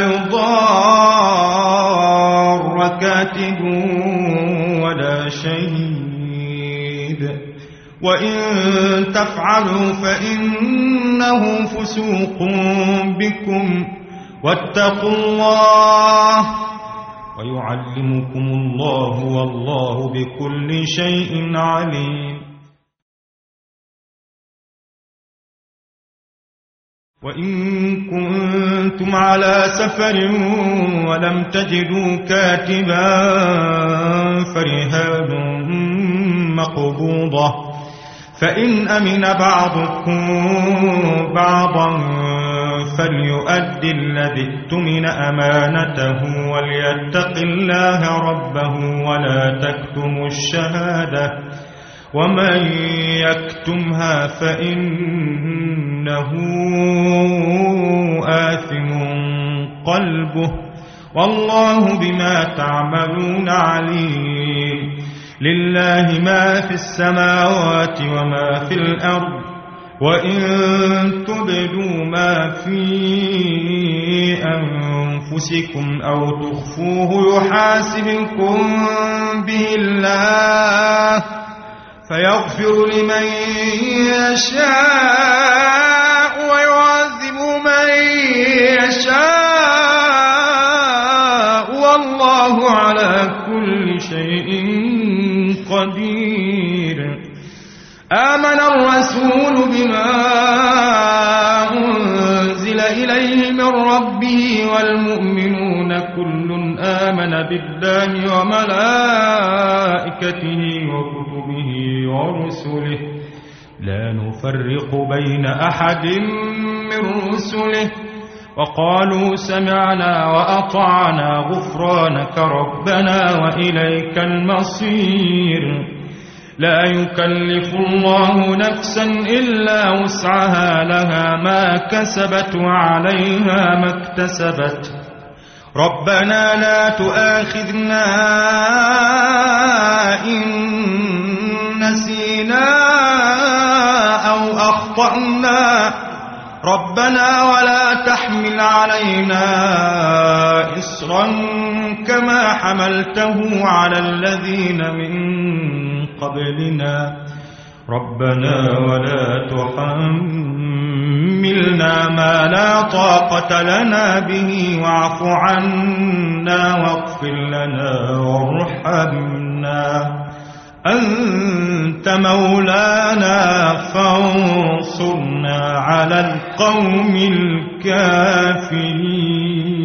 يضار كاتب ولا شهيد وإن تفعلوا فإنه فسوق بكم واتقوا الله ويعلمكم الله والله بكل شيء عليم وإن كنتم على سفر ولم تجدوا كاتبا فرهان مقبوضة فإن أمن بعضكم بعضا فليؤدي الذي اؤتمن أمانته وليتق الله ربه ولا تكتموا الشهادة ومن يكتمها فإنه آثم قلبه والله بما تعملون عليم لله ما في السماوات وما في الأرض وإن تبدوا ما في أنفسكم أو تخفوه يحاسبكم به الله فيغفر لمن يشاء ويعذب من يشاء والله على كل شيء قدير آمن الرسول بما أنزل إليه من ربه والمؤمنون كل آمن بالله وملائكته وكتبه ورسله لا نفرق بين أحد من رسله وقالوا سمعنا وأطعنا غفرانك ربنا وإليك المصير لا يكلف الله نفسا إلا وسعها لها ما كسبت وعليها ما اكتسبت ربنا لا تؤاخذنا إن نسينا أو أخطأنا ربنا ولا تحمل علينا إصرا كما حملته على الذين من قبلنا ربنا ولا تحملنا ما لا طاقة لنا به واعف عنا واغفر لنا وارحمنا أنت مولانا فانصرنا على القوم الكافرين